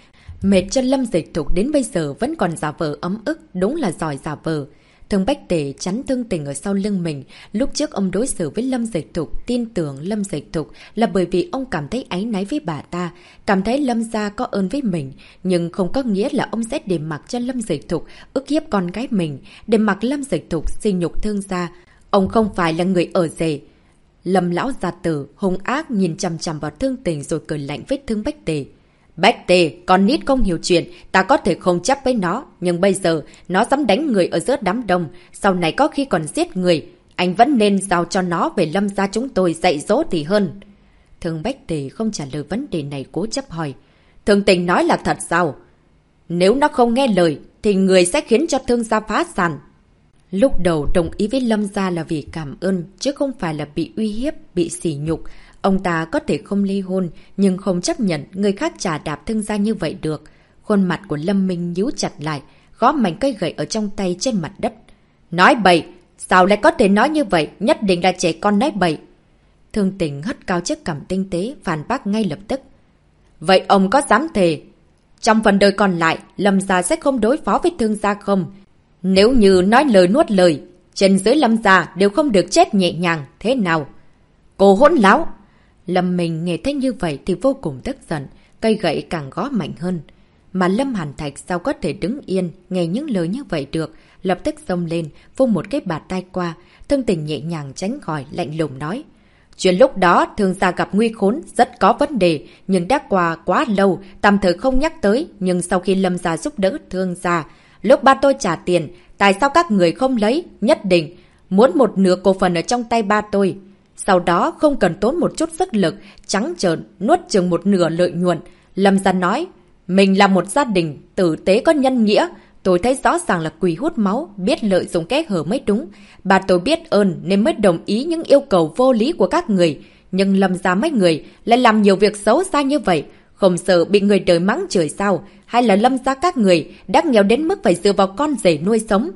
Mệt cho Lâm Dịch Thục đến bây giờ vẫn còn giả vờ ấm ức, đúng là giỏi giả vờ. Thương Bách Tề chắn Thương Tình ở sau lưng mình. Lúc trước ông đối xử với Lâm Dịch Thục, tin tưởng Lâm Dịch Thục là bởi vì ông cảm thấy áy náy với bà ta, cảm thấy Lâm gia có ơn với mình. Nhưng không có nghĩa là ông sẽ để mặc cho Lâm Dịch Thục ức hiếp con gái mình, để mặc Lâm Dịch Thục sỉ nhục Thương gia. Ông không phải là người ở rể. Lâm lão gia tử hung ác nhìn chằm chằm vào Thương Tình rồi cười lạnh với Thương Bách Tề. Bách Tề, con nít không hiểu chuyện, ta có thể không chấp với nó, nhưng bây giờ nó dám đánh người ở giữa đám đông, sau này có khi còn giết người, anh vẫn nên giao cho nó về Lâm gia chúng tôi dạy dỗ thì hơn. Thương Bách Tề không trả lời vấn đề này, cố chấp hỏi. Thương Tình nói là thật sao? Nếu nó không nghe lời, thì người sẽ khiến cho Thương gia phá sản. Lúc đầu đồng ý với Lâm gia là vì cảm ơn, chứ không phải là bị uy hiếp, bị sỉ nhục. Ông ta có thể không ly hôn, nhưng không chấp nhận người khác chà đạp Thương gia như vậy được. Khuôn mặt của Lâm Minh nhíu chặt lại, gõ mảnh cây gậy ở trong tay trên mặt đất. Nói bậy! Sao lại có thể nói như vậy? Nhất định là trẻ con nói bậy. Thương Tình hất cao chiếc cằm tinh tế, phản bác ngay lập tức. Vậy ông có dám thề trong phần đời còn lại, Lâm gia sẽ không đối phó với Thương gia không? Nếu như nói lời nuốt lời, trên dưới Lâm gia đều không được chết nhẹ nhàng, thế nào? Cô hỗn láo! Lâm Minh nghe thấy như vậy thì vô cùng tức giận, cây gậy càng gõ mạnh hơn. Mà Lâm Hàn Thạch sao có thể đứng yên nghe những lời như vậy được, lập tức xông lên, vung một cái bạt tay qua. Thương Tình nhẹ nhàng tránh khỏi, lạnh lùng nói. Chuyện lúc đó Thương gia gặp nguy khốn, rất có vấn đề, nhưng đã qua quá lâu, tạm thời không nhắc tới. Nhưng sau khi Lâm gia giúp đỡ Thương gia, lúc ba tôi trả tiền, tại sao các người không lấy? Nhất định muốn một nửa cổ phần ở trong tay ba tôi. Sau đó không cần tốn một chút sức lực, trắng trợn nuốt chừng một nửa lợi nhuận. Lâm gia nói, mình là một gia đình tử tế có nhân nghĩa. Tôi thấy rõ ràng là quỷ hút máu, biết lợi dụng kẽ hở mới đúng. Bà tôi biết ơn nên mới đồng ý những yêu cầu vô lý của các người. Nhưng Lâm gia mấy người lại làm nhiều việc xấu xa như vậy, không sợ bị người đời mắng chửi sao? Hay là Lâm gia các người đã nghèo đến mức phải dựa vào con rể nuôi sống?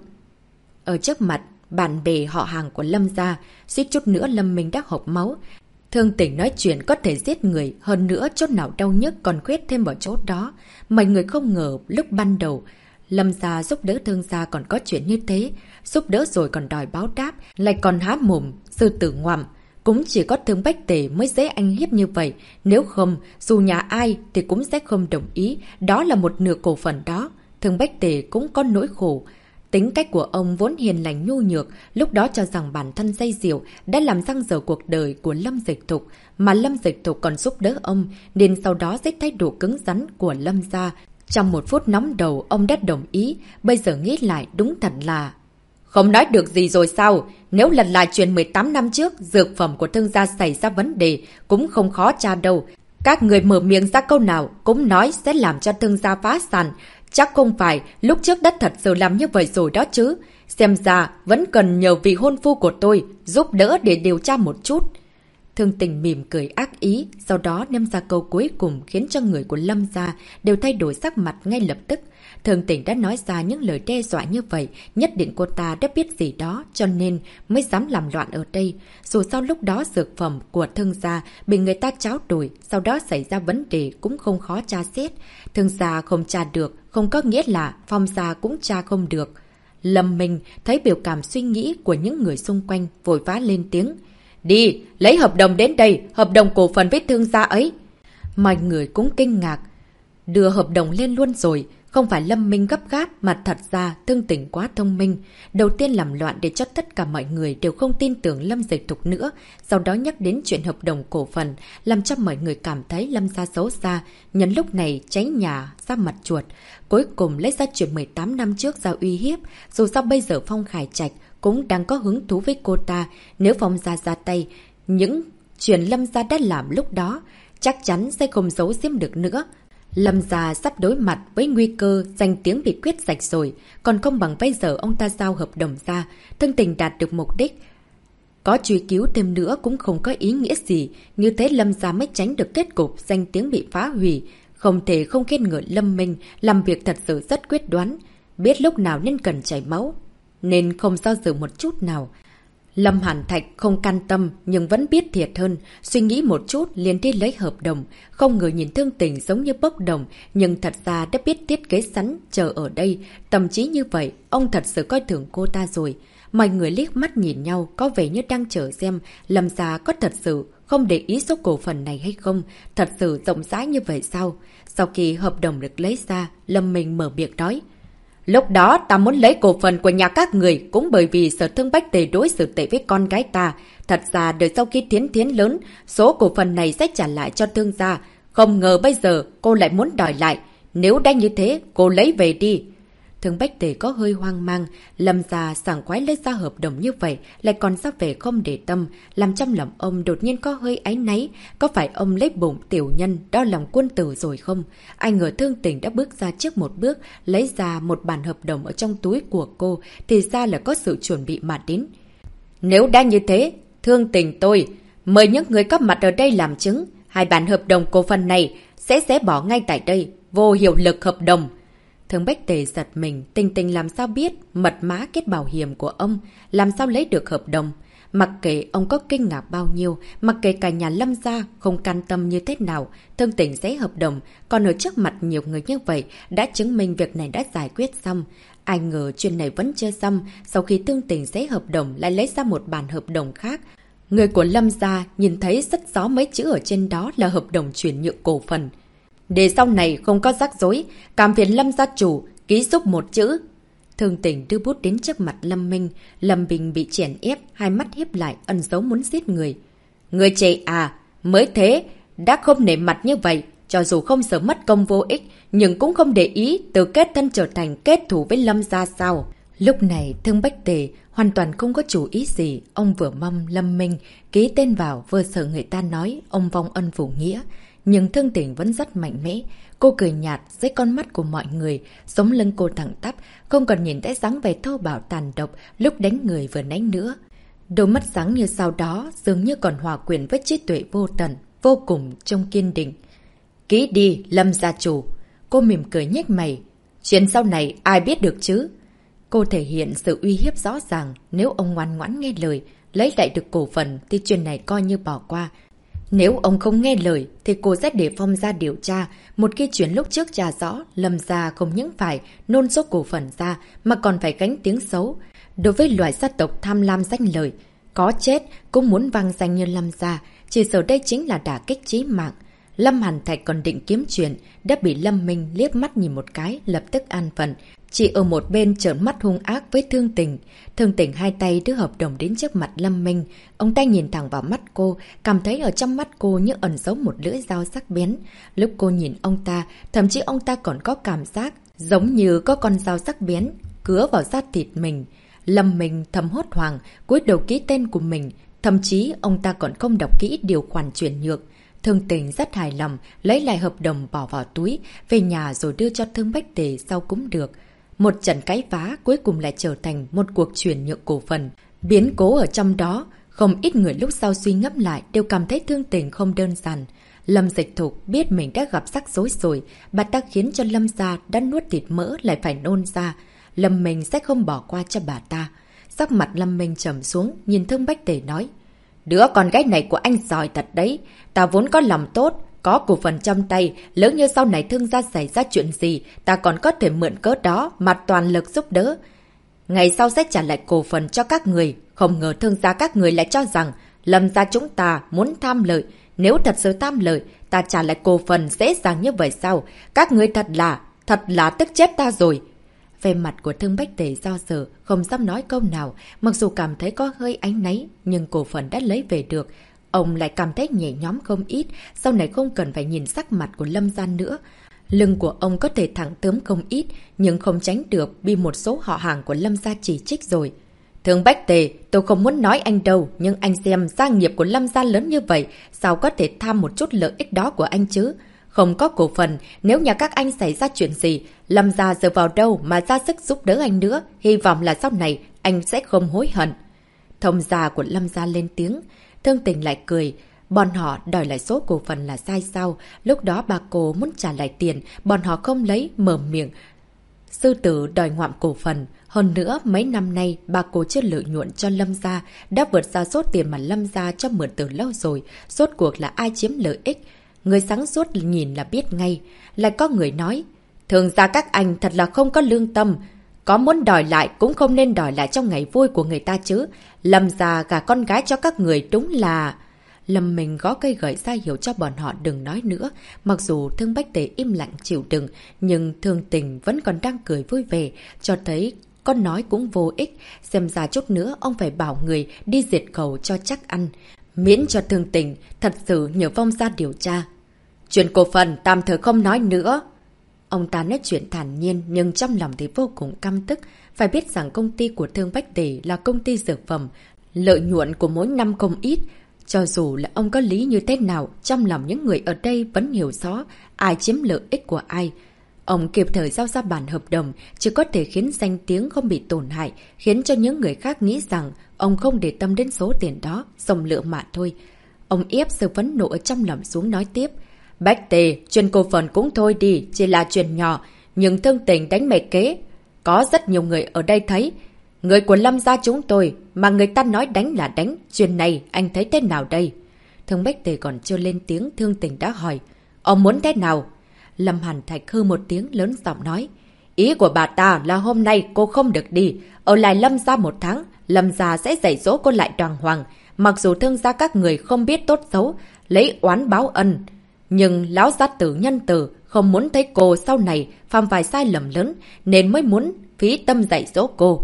Ở trước mặt bạn bè họ hàng của Lâm gia, suýt chút nữa Lâm Minh đã hộc máu. Thương Tình nói chuyện có thể giết người, hơn nữa chỗ nào đau nhức còn khuyết thêm vào chỗ đó. Mọi người không ngờ lúc ban đầu Lâm gia giúp đỡ Thương gia còn có chuyện như thế, giúp đỡ rồi còn đòi báo đáp, lại còn há mồm sư tử ngoạm. Cũng chỉ có Thương Bách Tề mới dễ ăn hiếp như vậy, nếu không dù nhà ai thì cũng sẽ không đồng ý, đó là một nửa cổ phần đó. Thương Bách Tề cũng có nỗi khổ. Tính cách của ông vốn hiền lành nhu nhược, lúc đó cho rằng bản thân say rượu đã làm răng dở cuộc đời của Lâm Dịch Thục, mà Lâm Dịch Thục còn giúp đỡ ông, nên sau đó sẽ thay đổi cứng rắn của Lâm gia. Trong một phút nóng đầu ông đã đồng ý, bây giờ nghĩ lại đúng thật là... Không nói được gì rồi sao? Nếu lật lại chuyện 18 năm trước, dược phẩm của Thương gia xảy ra vấn đề, cũng không khó tra đâu. Các người mở miệng ra câu nào cũng nói sẽ làm cho Thương gia phá sản. Chắc không phải lúc trước đã thật sự làm như vậy rồi đó chứ. Xem ra vẫn cần nhờ vị hôn phu của tôi giúp đỡ để điều tra một chút. Thương Tình mỉm cười ác ý, sau đó ném ra câu cuối cùng khiến cho người của Lâm gia đều thay đổi sắc mặt ngay lập tức. Thương Tình đã nói ra những lời đe dọa như vậy, nhất định cô ta đã biết gì đó cho nên mới dám làm loạn ở đây. Dù sao lúc đó dược phẩm của Thương gia bị người ta tráo đổi, sau đó xảy ra vấn đề cũng không khó tra xét. Thương gia không tra được, không có nghĩa là Phong gia cũng tra không được. Lâm Minh thấy biểu cảm suy nghĩ của những người xung quanh, vội vã lên tiếng. Đi, lấy hợp đồng đến đây, hợp đồng cổ phần với Thương gia ấy. Mọi người cũng kinh ngạc. Đưa hợp đồng lên luôn rồi, không phải Lâm Minh gấp gáp mà thật ra Thương Tình quá thông minh. Đầu tiên làm loạn để cho tất cả mọi người đều không tin tưởng Lâm Dịch Thục nữa, sau đó nhắc đến chuyện hợp đồng cổ phần, làm cho mọi người cảm thấy Lâm gia xấu xa, nhân lúc này cháy nhà ra mặt chuột. Cuối cùng lấy ra chuyện 18 năm trước ra uy hiếp, dù sao bây giờ Phong Khải Trạch cũng đang có hứng thú với cô ta. Nếu Phong gia ra tay, những chuyện Lâm gia đã làm lúc đó chắc chắn sẽ không giấu giếm được nữa. Lâm gia sắp đối mặt với nguy cơ danh tiếng bị quyết sạch rồi, còn không bằng bây giờ ông ta giao hợp đồng ra. Thương Tình đạt được mục đích, có truy cứu thêm nữa cũng không có ý nghĩa gì. Như thế Lâm gia mới tránh được kết cục danh tiếng bị phá hủy. Không thể không khen ngợi Lâm Minh làm việc thật sự rất quyết đoán, biết lúc nào nên cần chảy máu, nên không do dự một chút nào. Lâm Hàn Thạch không can tâm nhưng vẫn biết thiệt hơn, suy nghĩ một chút liền đi lấy hợp đồng, không ngờ nhìn Thương Tình giống như bốc đồng, nhưng thật ra đã biết thiết kế sẵn chờ ở đây, tâm trí như vậy, ông thật sự coi thường cô ta rồi. Mọi người liếc mắt nhìn nhau, có vẻ như đang chờ xem Lâm gia có thật sự không để ý số cổ phần này hay không, thật sự rộng rãi như vậy sao? Sau khi hợp đồng được lấy ra, Lâm Minh mở miệng nói. Lúc đó ta muốn lấy cổ phần của nhà các người cũng bởi vì Sở Thương Bách Tề đối xử tệ với con gái ta. Thật ra đợi sau khi thiến lớn, số cổ phần này sẽ trả lại cho thương gia. Không ngờ bây giờ cô lại muốn đòi lại. Nếu đã như thế, cô lấy về đi. Thương Bách Tề có hơi hoang mang, Lâm gia sảng khoái lấy ra hợp đồng như vậy, lại còn ra về không để tâm, làm trong lòng ông đột nhiên có hơi áy náy. Có phải ông lấy bụng tiểu nhân đo lòng quân tử rồi không? Ai ngờ Thương Tình đã bước ra trước một bước, lấy ra một bản hợp đồng ở trong túi của cô, thì ra là có sự chuẩn bị mà đến. Nếu đã như thế, Thương Tình tôi mời những người có mặt ở đây làm chứng, hai bản hợp đồng cổ phần này sẽ xé bỏ ngay tại đây, vô hiệu lực hợp đồng. Thương Bách Tề giật mình, Tình Tình làm sao biết mật mã kết bảo hiểm của ông, làm sao lấy được hợp đồng. Mặc kệ ông có kinh ngạc bao nhiêu, mặc kệ cả nhà Lâm gia không can tâm như thế nào, Thương Tình sẽ hợp đồng, còn ở trước mặt nhiều người như vậy đã chứng minh việc này đã giải quyết xong. Ai ngờ chuyện này vẫn chưa xong, sau khi Thương Tình sẽ hợp đồng lại lấy ra một bản hợp đồng khác. Người của Lâm gia nhìn thấy rất rõ mấy chữ ở trên đó là hợp đồng chuyển nhượng cổ phần. Để sau này không có rắc rối, cảm phiền Lâm gia chủ, ký giúp một chữ. Thương Tình đưa bút đến trước mặt Lâm Minh. Lâm Bình bị chèn ép, hai mắt hiếp lại, ẩn dấu muốn giết người. Người trẻ à, mới thế, đã không nể mặt như vậy, cho dù không sợ mất công vô ích, nhưng cũng không để ý từ kết thân trở thành kết thù với Lâm gia sao. Lúc này Thương Bách Tề hoàn toàn không có chủ ý gì, ông vừa mong Lâm Minh ký tên vào, vừa sợ người ta nói ông vong ân phụ nghĩa. Nhưng Thương Tình vẫn rất mạnh mẽ. Cô cười nhạt dưới con mắt của mọi người, sống lưng cô thẳng tắp, không còn nhìn thấy dáng vẻ thô bạo tàn độc lúc đánh người vừa nãy nữa. Đôi mắt sáng như sau đó dường như còn hòa quyện với trí tuệ vô tận, vô cùng trông kiên định. Ký đi, Lâm gia chủ. Cô mỉm cười nhếch mày. Chuyện sau này ai biết được chứ? Cô thể hiện sự uy hiếp rõ ràng, nếu ông ngoan ngoãn nghe lời, lấy lại được cổ phần thì chuyện này coi như bỏ qua. Nếu ông không nghe lời thì cô sẽ để Phong ra điều tra. Một khi chuyện lúc trước tra rõ, Lâm gia không những phải nôn số cổ phần ra mà còn phải gánh tiếng xấu. Đối với loại gia tộc tham lam danh lợi, có chết cũng muốn vang danh như Lâm gia, chỉ sợ đây chính là đả kích chí mạng. Lâm Hàn Thạch còn định kiếm chuyện, đã bị Lâm Minh liếc mắt nhìn một cái, lập tức an phận. Chị ở một bên trợn mắt hung ác với Thương Tình. Thương Tình hai tay đưa hợp đồng đến trước mặt Lâm Minh. Ông ta nhìn thẳng vào mắt cô, cảm thấy ở trong mắt cô như ẩn giấu một lưỡi dao sắc bén. Lúc cô nhìn ông ta, thậm chí ông ta còn có cảm giác giống như có con dao sắc bén cứa vào da thịt mình. Lâm Minh thầm hốt hoảng, cúi đầu ký tên của mình. Thậm chí ông ta còn không đọc kỹ điều khoản chuyển nhượng. Thương Tình rất hài lòng, lấy lại hợp đồng bỏ vào túi, về nhà rồi đưa cho Thương Bách Tề sau cũng được. Một trận cãi vã cuối cùng lại trở thành một cuộc chuyển nhượng cổ phần. Biến cố ở trong đó, không ít người lúc sau suy ngẫm lại đều cảm thấy Thương Tình không đơn giản. Lâm Dịch Thục biết mình đã gặp rắc rối rồi, bà ta khiến cho Lâm gia đã nuốt thịt mỡ lại phải nôn ra. Lâm Minh sẽ không bỏ qua cho bà ta. Sắc mặt Lâm Minh trầm xuống, nhìn Thương Bách Tề nói. Đứa con gái này của anh giỏi thật đấy, ta vốn có lòng tốt. Có cổ phần trong tay, lỡ như sau này Thương gia xảy ra chuyện gì, ta còn có thể mượn cớ đó mà toàn lực giúp đỡ. Ngày sau sẽ trả lại cổ phần cho các người, không ngờ Thương gia các người lại cho rằng Lâm gia chúng ta muốn tham lợi. Nếu thật sự tham lợi, ta trả lại cổ phần dễ dàng như vậy sao? Các người thật là tức chết ta rồi. Về mặt của Thương Bách Tề do dự, không dám nói câu nào, mặc dù cảm thấy có hơi áy náy, nhưng cổ phần đã lấy về được. Ông lại cảm thấy nhẹ nhõm không ít, sau này không cần phải nhìn sắc mặt của Lâm gia nữa. Lưng của ông có thể thẳng tướm không ít, nhưng không tránh được bị một số họ hàng của Lâm gia chỉ trích rồi. Thương Bách Tề, tôi không muốn nói anh đâu, nhưng anh xem gia nghiệp của Lâm gia lớn như vậy, sao có thể tham một chút lợi ích đó của anh chứ? Không có cổ phần, nếu nhà các anh xảy ra chuyện gì, Lâm gia dựa vào đâu mà ra sức giúp đỡ anh nữa, hy vọng là sau này anh sẽ không hối hận. Thông gia của Lâm gia lên tiếng. Thương Tình lại cười, bọn họ đòi lại số cổ phần là sai sao, lúc đó bà cô muốn trả lại tiền, bọn họ không lấy, mở miệng. Sư tử đòi ngoạm cổ phần, Hơn nữa, mấy năm nay, bà cô chưa lợi nhuận cho Lâm gia, đã vượt ra số tiền mà Lâm gia cho mượn từ lâu rồi. Rốt cuộc là ai chiếm lợi ích? Người sáng suốt nhìn là biết ngay. Lại có người nói, thường ra các anh thật là không có lương tâm. Có muốn đòi lại cũng không nên đòi lại trong ngày vui của người ta chứ. Lâm gia gả con gái cho các người đúng là... Lâm mình gõ cây gậy ra hiểu cho bọn họ đừng nói nữa. Mặc dù Thương Bách Tề im lặng chịu đựng, nhưng Thương Tình vẫn còn đang cười vui vẻ, cho thấy con nói cũng vô ích. Xem ra chút nữa ông phải bảo người đi diệt khẩu cho chắc ăn. Miễn cho Thương Tình thật sự nhờ Vong ra điều tra. Chuyện cổ phần tạm thời không nói nữa. Ông ta nói chuyện thản nhiên nhưng trong lòng thì vô cùng căm tức. Phải biết rằng công ty của Thương Bách Tề là công ty dược phẩm. Lợi nhuận của mỗi năm không ít. Cho dù là ông có lý như thế nào, trong lòng những người ở đây vẫn hiểu rõ ai chiếm lợi ích của ai. Ông kịp thời giao ra bản hợp đồng, chỉ có thể khiến danh tiếng không bị tổn hại, khiến cho những người khác nghĩ rằng ông không để tâm đến số tiền đó, dòng lựa mà thôi. Ông ép sự phẫn nộ ở trong lòng xuống nói tiếp. Bách Tề, chuyện cổ phần cũng thôi đi, chỉ là chuyện nhỏ, nhưng Thương Tình đánh mẹ kế. Có rất nhiều người ở đây thấy. Người của Lâm gia chúng tôi, mà người ta nói đánh là đánh, chuyện này anh thấy thế nào đây? Thương Bách Tề còn chưa lên tiếng, Thương Tình đã hỏi. Ông muốn thế nào? Lâm Hàn Thạch hư một tiếng lớn giọng nói. Ý của bà ta là hôm nay cô không được đi, ở lại Lâm gia 1 tháng, Lâm gia sẽ dạy dỗ cô lại đàng hoàng. Mặc dù thương gia các người không biết tốt xấu, lấy oán báo ân. Nhưng lão gia tử nhân tử không muốn thấy cô sau này phạm vài sai lầm lớn, nên mới muốn phí tâm dạy dỗ cô.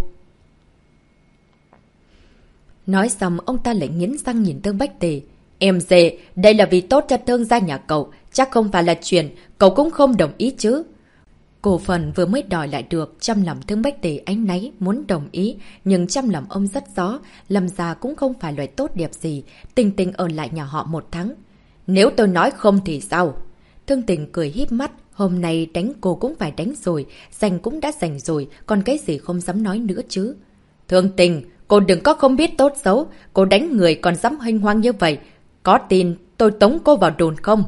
Nói xong, ông ta lại nghiến răng nhìn Thương Bách Tề. Em dề, đây là vì tốt cho thương gia nhà cậu, chắc không phải là chuyện, cậu cũng không đồng ý chứ. Cổ phần vừa mới đòi lại được, trong lòng Thương Bách Tề áy náy, muốn đồng ý, nhưng trong lòng ông rất rõ, Lâm gia cũng không phải loại tốt đẹp gì, Tình Tình ở lại nhà họ 1 tháng. Nếu tôi nói không thì sao? Thương Tình cười híp mắt, hôm nay đánh cô cũng phải đánh rồi, giành cũng đã giành rồi, còn cái gì không dám nói nữa chứ. Thương Tình, cô đừng có không biết tốt xấu, cô đánh người còn dám hênh hoang như vậy. Có tin tôi tống cô vào đồn không?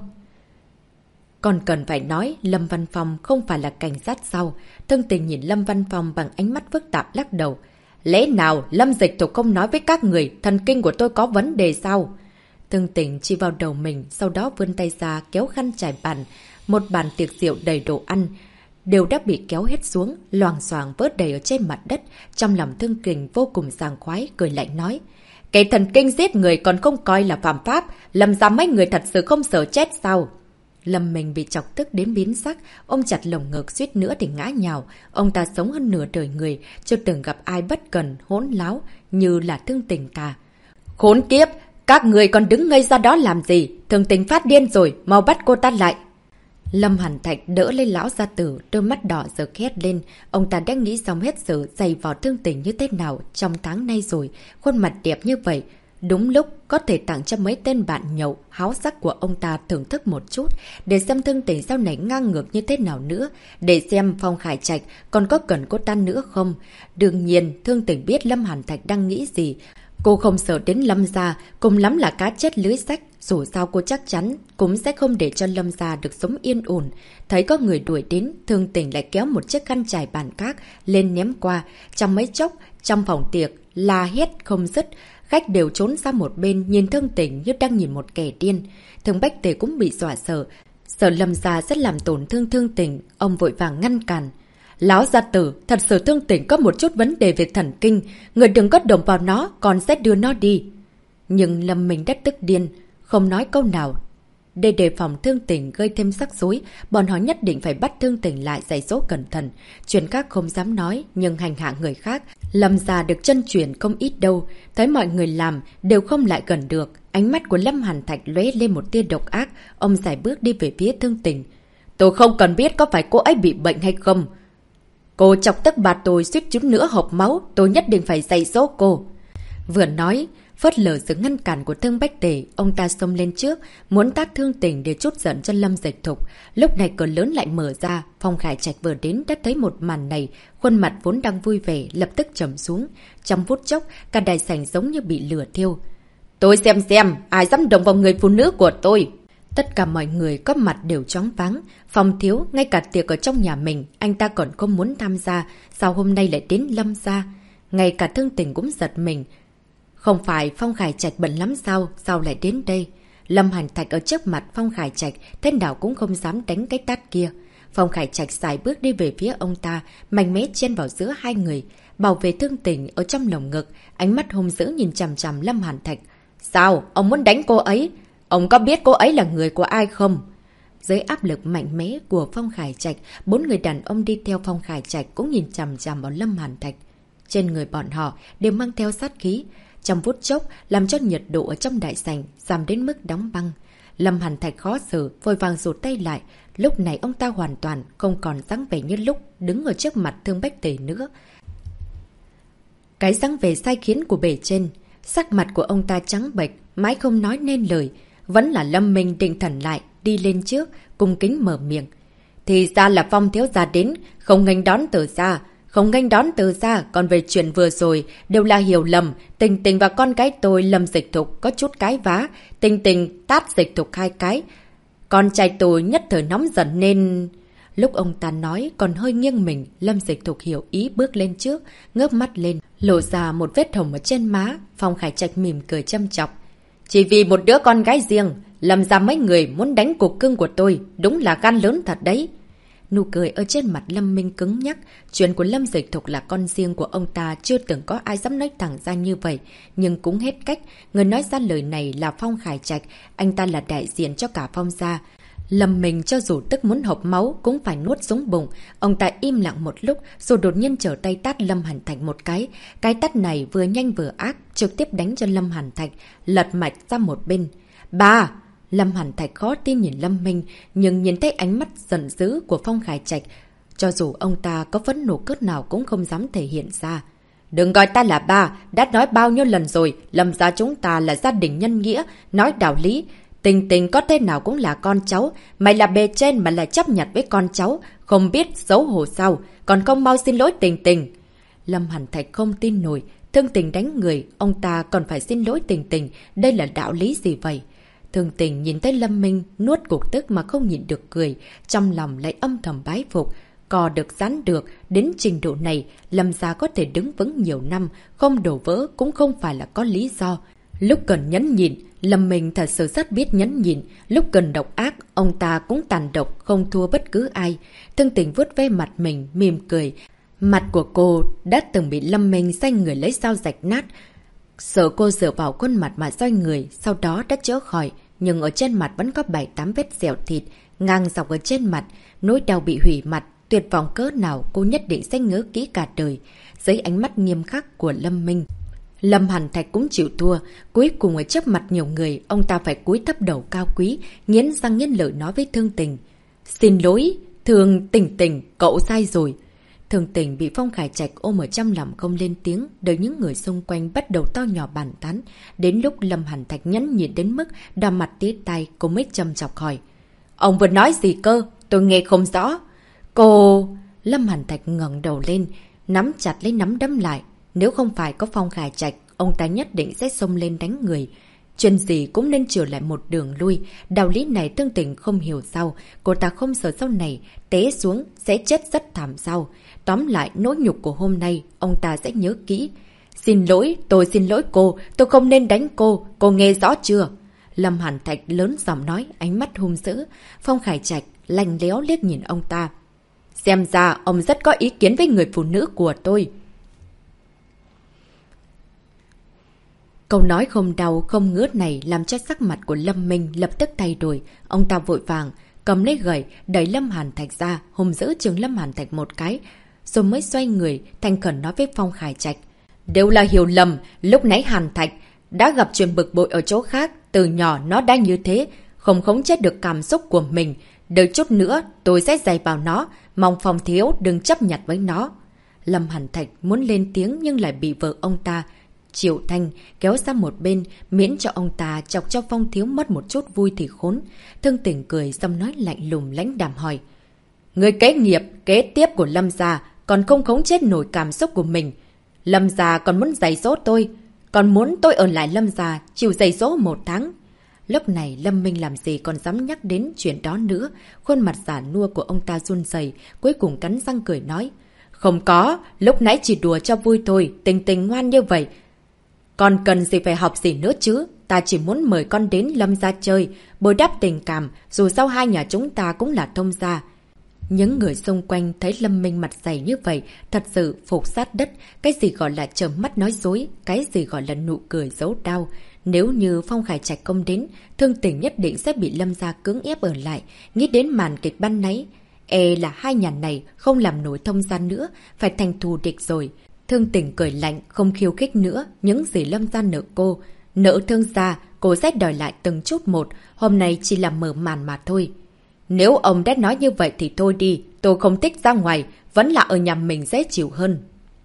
Còn cần phải nói, Lâm Văn Phong không phải là cảnh sát sao? Thương Tình nhìn Lâm Văn Phong bằng ánh mắt phức tạp lắc đầu. Lẽ nào Lâm Dịch Thục không nói với các người thần kinh của tôi có vấn đề sao? Thương Tình chỉ vào đầu mình, sau đó vươn tay ra kéo khăn trải bàn. Một bàn tiệc rượu đầy đồ ăn đều đã bị kéo hết xuống, loàng xoàng vớt đầy ở trên mặt đất. Trong lòng Thương Tình vô cùng sảng khoái, cười lạnh nói. Cái thần kinh giết người còn không coi là phạm pháp, Lâm ra mấy người thật sự không sợ chết sao? Lâm mình bị chọc tức đến biến sắc, ôm chặt lồng ngực suýt nữa thì ngã nhào. Ông ta sống hơn nửa đời người, chưa từng gặp ai bất cần, hỗn láo như là Thương Tình cả. Khốn kiếp! Các người còn đứng ngây ra đó làm gì? Thương Tình phát điên rồi, mau bắt cô ta lại. Lâm Hàn Thạch đỡ lên lão gia tử, đôi mắt đỏ giờ khét lên. Ông ta đã nghĩ xong hết sự dày vào Thương Tình như thế nào trong tháng nay rồi. Khuôn mặt đẹp như vậy, đúng lúc có thể tặng cho mấy tên bạn nhậu háo sắc của ông ta thưởng thức một chút, để xem Thương Tình sau này ngang ngược như thế nào nữa, để xem Phong Khải Trạch còn có cần cô ta nữa không. Đương nhiên, Thương Tình biết Lâm Hàn Thạch đang nghĩ gì. Cô không sợ đến Lâm gia, cùng lắm là cá chết lưới rách, dù sao cô chắc chắn cũng sẽ không để cho Lâm gia được sống yên ổn. Thấy có người đuổi đến, Thương Tình lại kéo một chiếc khăn trải bàn cát lên ném qua. Trong mấy chốc, trong phòng tiệc la hét không dứt, khách đều trốn ra một bên nhìn Thương Tình như đang nhìn một kẻ điên. Thương Bách Tề cũng bị dọa sợ Lâm gia sẽ làm tổn thương Thương Tình, ông vội vàng ngăn cản. Lão gia tử, thật sự Thương Tình có một chút vấn đề về thần kinh, người đừng có động vào nó, còn sẽ đưa nó đi. Nhưng Lâm mình rất tức điên, không nói câu nào. Để đề phòng Thương Tình gây thêm rắc rối, bọn họ nhất định phải bắt Thương Tình lại dạy dỗ cẩn thận. Chuyện khác không dám nói, nhưng hành hạ người khác, Lâm gia được chân truyền không ít đâu. Thấy mọi người làm, đều không lại gần được. Ánh mắt của Lâm Hàn Thạch lóe lên một tia độc ác, ông giải bước đi về phía Thương Tình. Tôi không cần biết có phải cô ấy bị bệnh hay không. Cô chọc tức bà tôi suýt chút nữa hộc máu, tôi nhất định phải dạy dỗ cô. Vừa nói, phớt lờ sự ngăn cản của Thương Bách Tề, ông ta xông lên trước, muốn tát Thương Tình để trút giận cho Lâm Dịch Thục. Lúc này cửa lớn lại mở ra, Phong Khải Trạch vừa đến đã thấy một màn này, khuôn mặt vốn đang vui vẻ, lập tức trầm xuống. Trong phút chốc, cả đại sảnh giống như bị lửa thiêu. Tôi xem, ai dám động vào người phụ nữ của tôi. Tất cả mọi người có mặt đều choáng váng. Phong Thiếu, ngay cả tiệc ở trong nhà mình, anh ta còn không muốn tham gia. Sao hôm nay lại đến Lâm gia? Ngay cả Thương Tình cũng giật mình. Không phải Phong Khải Trạch bận lắm sao? Sao lại đến đây? Lâm Hàn Thạch ở trước mặt Phong Khải Trạch, thế nào cũng không dám đánh cái tát kia. Phong Khải Trạch xài bước đi về phía ông ta, mạnh mẽ chen vào giữa hai người, bảo vệ Thương Tình ở trong lồng ngực, ánh mắt hung dữ nhìn chằm chằm Lâm Hàn Thạch. Sao? Ông muốn đánh cô ấy? Ông có biết cô ấy là người của ai không? Dưới áp lực mạnh mẽ của Phong Khải Trạch, 4 người đàn ông đi theo Phong Khải Trạch cũng nhìn chằm chằm vào Lâm Hàn Thạch. Trên người bọn họ đều mang theo sát khí, trong phút chốc làm cho nhiệt độ ở trong đại sảnh giảm đến mức đóng băng. Lâm Hàn Thạch khó xử, vội vàng rụt tay lại. Lúc này ông ta hoàn toàn không còn dáng vẻ như lúc đứng ở trước mặt Thương Bách Tề nữa. Cái dáng vẻ sai khiến của bề trên, sắc mặt của ông ta trắng bệch, mãi không nói nên lời. Vẫn là Lâm Minh định thần lại, đi lên trước, cung kính mở miệng. Thì ra là Phong thiếu gia đến, không nghênh đón từ xa. Không nghênh đón từ xa, còn về chuyện vừa rồi, đều là hiểu lầm. Tình Tình và con cái tôi Lâm Dịch Thục có chút cái vá. Tình Tình tát Dịch Thục 2 cái. Con trai tôi nhất thời nóng giận nên... Lúc ông ta nói còn hơi nghiêng mình, Lâm Dịch Thục hiểu ý bước lên trước, ngước mắt lên, lộ ra một vết hồng ở trên má. Phong Khải Trạch mỉm cười châm chọc. Chỉ vì một đứa con gái riêng, làm ra mấy người muốn đánh cục cưng của tôi, đúng là gan lớn thật đấy. Nụ cười ở trên mặt Lâm Minh cứng nhắc. Chuyện của Lâm Dịch Thục là con riêng của ông ta, chưa từng có ai dám nói thẳng ra như vậy. Nhưng cũng hết cách, người nói ra lời này là Phong Khải Trạch, anh ta là đại diện cho cả Phong gia. Lâm Minh cho dù tức muốn hộc máu cũng phải nuốt xuống bụng. Ông ta im lặng một lúc rồi đột nhiên trở tay tát Lâm Hàn Thạch một cái. Cái tát này vừa nhanh vừa ác, trực tiếp đánh cho Lâm Hàn Thạch lật mạch ra một bên. Ba! Lâm Hàn Thạch khó tin nhìn Lâm Minh, nhưng nhìn thấy ánh mắt giận dữ của Phong Khải Trạch, cho dù ông ta có phẫn nộ cỡ nào cũng không dám thể hiện ra. Đừng gọi ta là ba, đã nói bao nhiêu lần rồi, Lâm gia chúng ta là gia đình nhân nghĩa, nói đạo lý. Tình Tình có thế nào cũng là con cháu, mày là bề trên mà lại chấp nhận với con cháu, không biết xấu hổ sao, còn không mau xin lỗi Tình Tình. Lâm Hàn Thạch không tin nổi, Thương Tình đánh người, ông ta còn phải xin lỗi Tình Tình, đây là đạo lý gì vậy? Thương Tình nhìn thấy Lâm Minh nuốt cục tức mà không nhịn được cười, trong lòng lại âm thầm bái phục. Cò được dán được, đến trình độ này, Lâm gia có thể đứng vững nhiều năm, không đổ vỡ cũng không phải là có lý do. Lúc cần nhẫn nhịn, Lâm Minh thật sự rất biết nhẫn nhịn, lúc cần độc ác, ông ta cũng tàn độc, không thua bất cứ ai. Thương Tình vuốt ve mặt mình, mỉm cười. Mặt của cô đã từng bị Lâm Minh xoay người lấy dao rạch nát. Sợ cô dựa vào khuôn mặt mà xoay người, sau đó đã chữa khỏi. Nhưng ở trên mặt vẫn có 7-8 vết dẻo thịt, ngang dọc ở trên mặt, nỗi đau bị hủy mặt, tuyệt vọng cỡ nào cô nhất định sẽ nhớ kỹ cả đời. Dưới ánh mắt nghiêm khắc của Lâm Minh, Lâm Hàn Thạch cũng chịu thua. Cuối cùng ở trước mặt nhiều người, ông ta phải cúi thấp đầu cao quý, nghiến răng nghiến lợi nói với Thương Tình. Xin lỗi, Tình Tình, cậu sai rồi. Thương Tình bị Phong Khải Trạch ôm ở trong lòng không lên tiếng, đợi những người xung quanh bắt đầu to nhỏ bàn tán. Đến lúc Lâm Hàn Thạch nhẫn nhịn đến mức đỏ mặt tía tay, cô mới châm chọc hỏi. Ông vừa nói gì cơ? Tôi nghe không rõ. Cô... Lâm Hàn Thạch ngẩng đầu lên, nắm chặt lấy nắm đấm lại. Nếu không phải có Phong Khải Trạch, ông ta nhất định sẽ xông lên đánh người. Chuyện gì cũng nên trở lại một đường lui. Đạo lý này Thương Tình không hiểu sao. Cô ta không sợ sau này té xuống sẽ chết rất thảm sao. Tóm lại nỗi nhục của hôm nay ông ta sẽ nhớ kỹ. Xin lỗi, tôi xin lỗi cô. Tôi không nên đánh cô nghe rõ chưa? Lâm Hàn Thạch lớn giọng nói, ánh mắt hung dữ. Phong Khải Trạch lạnh lẽo liếc nhìn ông ta. Xem ra ông rất có ý kiến với người phụ nữ của tôi. Câu nói không đau không ngứa này làm cho sắc mặt của Lâm Minh lập tức thay đổi. Ông ta vội vàng cầm lấy gậy đẩy Lâm Hàn Thạch ra, hùng dữ chừng Lâm Hàn Thạch một cái, rồi mới xoay người thành khẩn nói với Phong Khải Trạch. Đều là hiểu lầm, lúc nãy Hàn Thạch đã gặp chuyện bực bội ở chỗ khác, từ nhỏ nó đã như thế, không khống chế được cảm xúc của mình. Đợi chút nữa tôi sẽ dạy vào nó, mong Phong thiếu đừng chấp nhận với nó. Lâm Hàn Thạch muốn lên tiếng nhưng lại bị vợ ông ta Triệu Thanh kéo sang một bên, miễn cho ông ta chọc cho Phong thiếu mất một chút vui thì khốn. Thương Tình cười xong nói lạnh lùng lãnh đạm hỏi. Người kế nghiệp, kế tiếp của Lâm gia còn không khống chế nổi cảm xúc của mình. Lâm gia còn muốn giày dỗ tôi, còn muốn tôi ở lại Lâm gia chịu giày dỗ 1 tháng. Lúc này Lâm Minh làm gì còn dám nhắc đến chuyện đó nữa. Khuôn mặt giả nua của ông ta run rẩy, cuối cùng cắn răng cười nói. Không có, lúc nãy chỉ đùa cho vui thôi, Tình Tình ngoan như vậy. Còn cần gì phải học gì nữa chứ? Ta chỉ muốn mời con đến Lâm gia chơi, bồi đắp tình cảm, dù sao hai nhà chúng ta cũng là thông gia. Những người xung quanh thấy Lâm Minh mặt dày như vậy, thật sự phục sát đất. Cái gì gọi là trợn mắt nói dối, cái gì gọi là nụ cười giấu đau. Nếu như Phong Khải Trạch không đến, Thương Tình nhất định sẽ bị Lâm gia cưỡng ép ở lại. Nghĩ đến màn kịch ban nãy, là hai nhà này không làm nổi thông gia nữa, phải thành thù địch rồi. Thương Tình cười lạnh, không khiêu khích nữa, những gì Lâm gia nợ cô. Nợ Thương gia, cô sẽ đòi lại từng chút một, hôm nay chỉ là mở màn mà thôi. Nếu ông đã nói như vậy thì thôi đi, tôi không thích ra ngoài, vẫn là ở nhà mình dễ chịu hơn.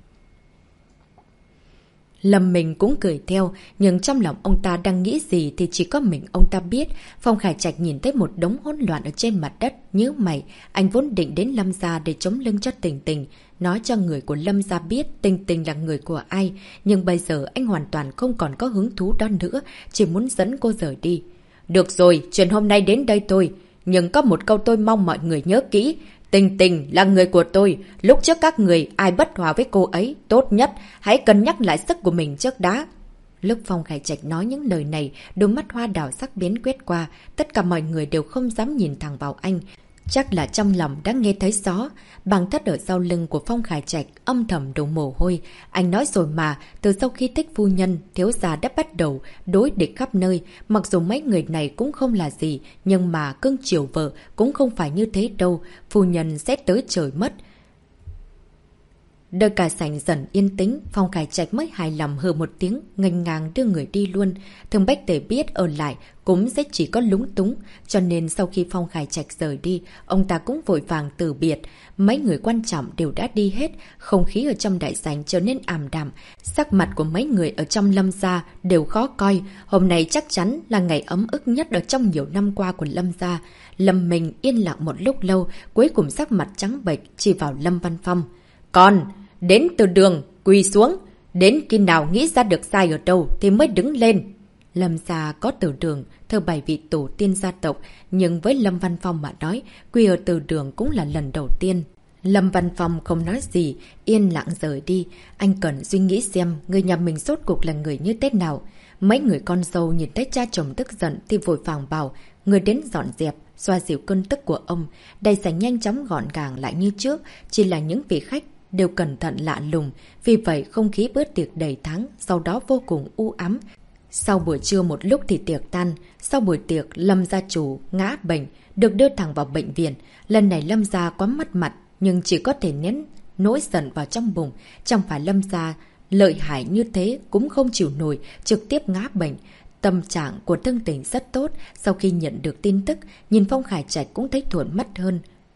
Lâm Minh cũng cười theo, nhưng trong lòng ông ta đang nghĩ gì thì chỉ có mình ông ta biết. Phong Khải Trạch nhìn thấy một đống hỗn loạn ở trên mặt đất, nhớ mày, anh vốn định đến Lâm gia để chống lưng cho Tình Tình, nói cho người của Lâm gia biết Tình Tình là người của ai, nhưng bây giờ anh hoàn toàn không còn có hứng thú đó nữa, chỉ muốn dẫn cô rời đi. Được rồi, chuyện hôm nay đến đây thôi, nhưng có một câu tôi mong mọi người nhớ kỹ. Tình Tình là người của tôi, lúc trước các người ai bất hòa với cô ấy, tốt nhất hãy cân nhắc lại sức của mình trước đã. Lúc Phong Khải Trạch nói những lời này, đôi mắt hoa đào sắc bén quét qua, tất cả mọi người đều không dám nhìn thẳng vào anh. Chắc là trong lòng đã nghe thấy gió, bằng thất ở sau lưng của Phong Khải Trạch âm thầm đổ mồ hôi. Anh nói rồi mà, từ sau khi thích phu nhân, thiếu gia đã bắt đầu đối địch khắp nơi. Mặc dù mấy người này cũng không là gì, nhưng mà cưng chiều vợ cũng không phải như thế đâu, phu nhân sẽ tới trời mất. Đợi cả sảnh dần yên tĩnh, Phong Khải Trạch mới hài lòng hừ một tiếng, nghênh ngang đưa người đi luôn. Thường Bách Tề biết ở lại cũng sẽ chỉ có lúng túng, cho nên sau khi Phong Khải Trạch rời đi, ông ta cũng vội vàng từ biệt. Mấy người quan trọng đều đã đi hết, không khí ở trong đại sảnh trở nên ảm đạm, sắc mặt của mấy người ở trong Lâm gia đều khó coi. Hôm nay chắc chắn là ngày ấm ức nhất ở trong nhiều năm qua của Lâm gia. Lâm Minh yên lặng một lúc lâu, cuối cùng sắc mặt trắng bệch chỉ vào Lâm Văn Phong. Con đến từ đường, quỳ xuống. Đến khi nào nghĩ ra được sai ở đâu thì mới đứng lên. Lâm gia có từ đường, thờ 7 vị tổ tiên gia tộc, nhưng với Lâm Văn Phong mà nói, quỳ ở từ đường cũng là lần đầu tiên. Lâm Văn Phong không nói gì, yên lặng rời đi. Anh cần suy nghĩ xem người nhà mình rốt cuộc là người như thế nào. Mấy người con dâu nhìn thấy cha chồng tức giận thì vội vàng bảo, người đến dọn dẹp, xoa dịu cơn tức của ông. Đại sảnh nhanh chóng gọn gàng lại như trước, chỉ là những vị khách đều cẩn thận lạ lùng, vì vậy không khí bữa tiệc đầy thắng, sau đó vô cùng u ám. Sau buổi trưa một lúc thì tiệc tan, sau buổi tiệc Lâm gia chủ ngã bệnh, được đưa thẳng vào bệnh viện. Lần này Lâm gia quá mất mặt, nhưng chỉ có thể nén nỗi giận vào trong bụng, chẳng phải Lâm gia lợi hại như thế cũng không chịu nổi, trực tiếp ngã bệnh. Tâm trạng của Thương Tình rất tốt, sau khi nhận được tin tức, nhìn Phong Khải Trạch cũng thấy thuận mắt hơn.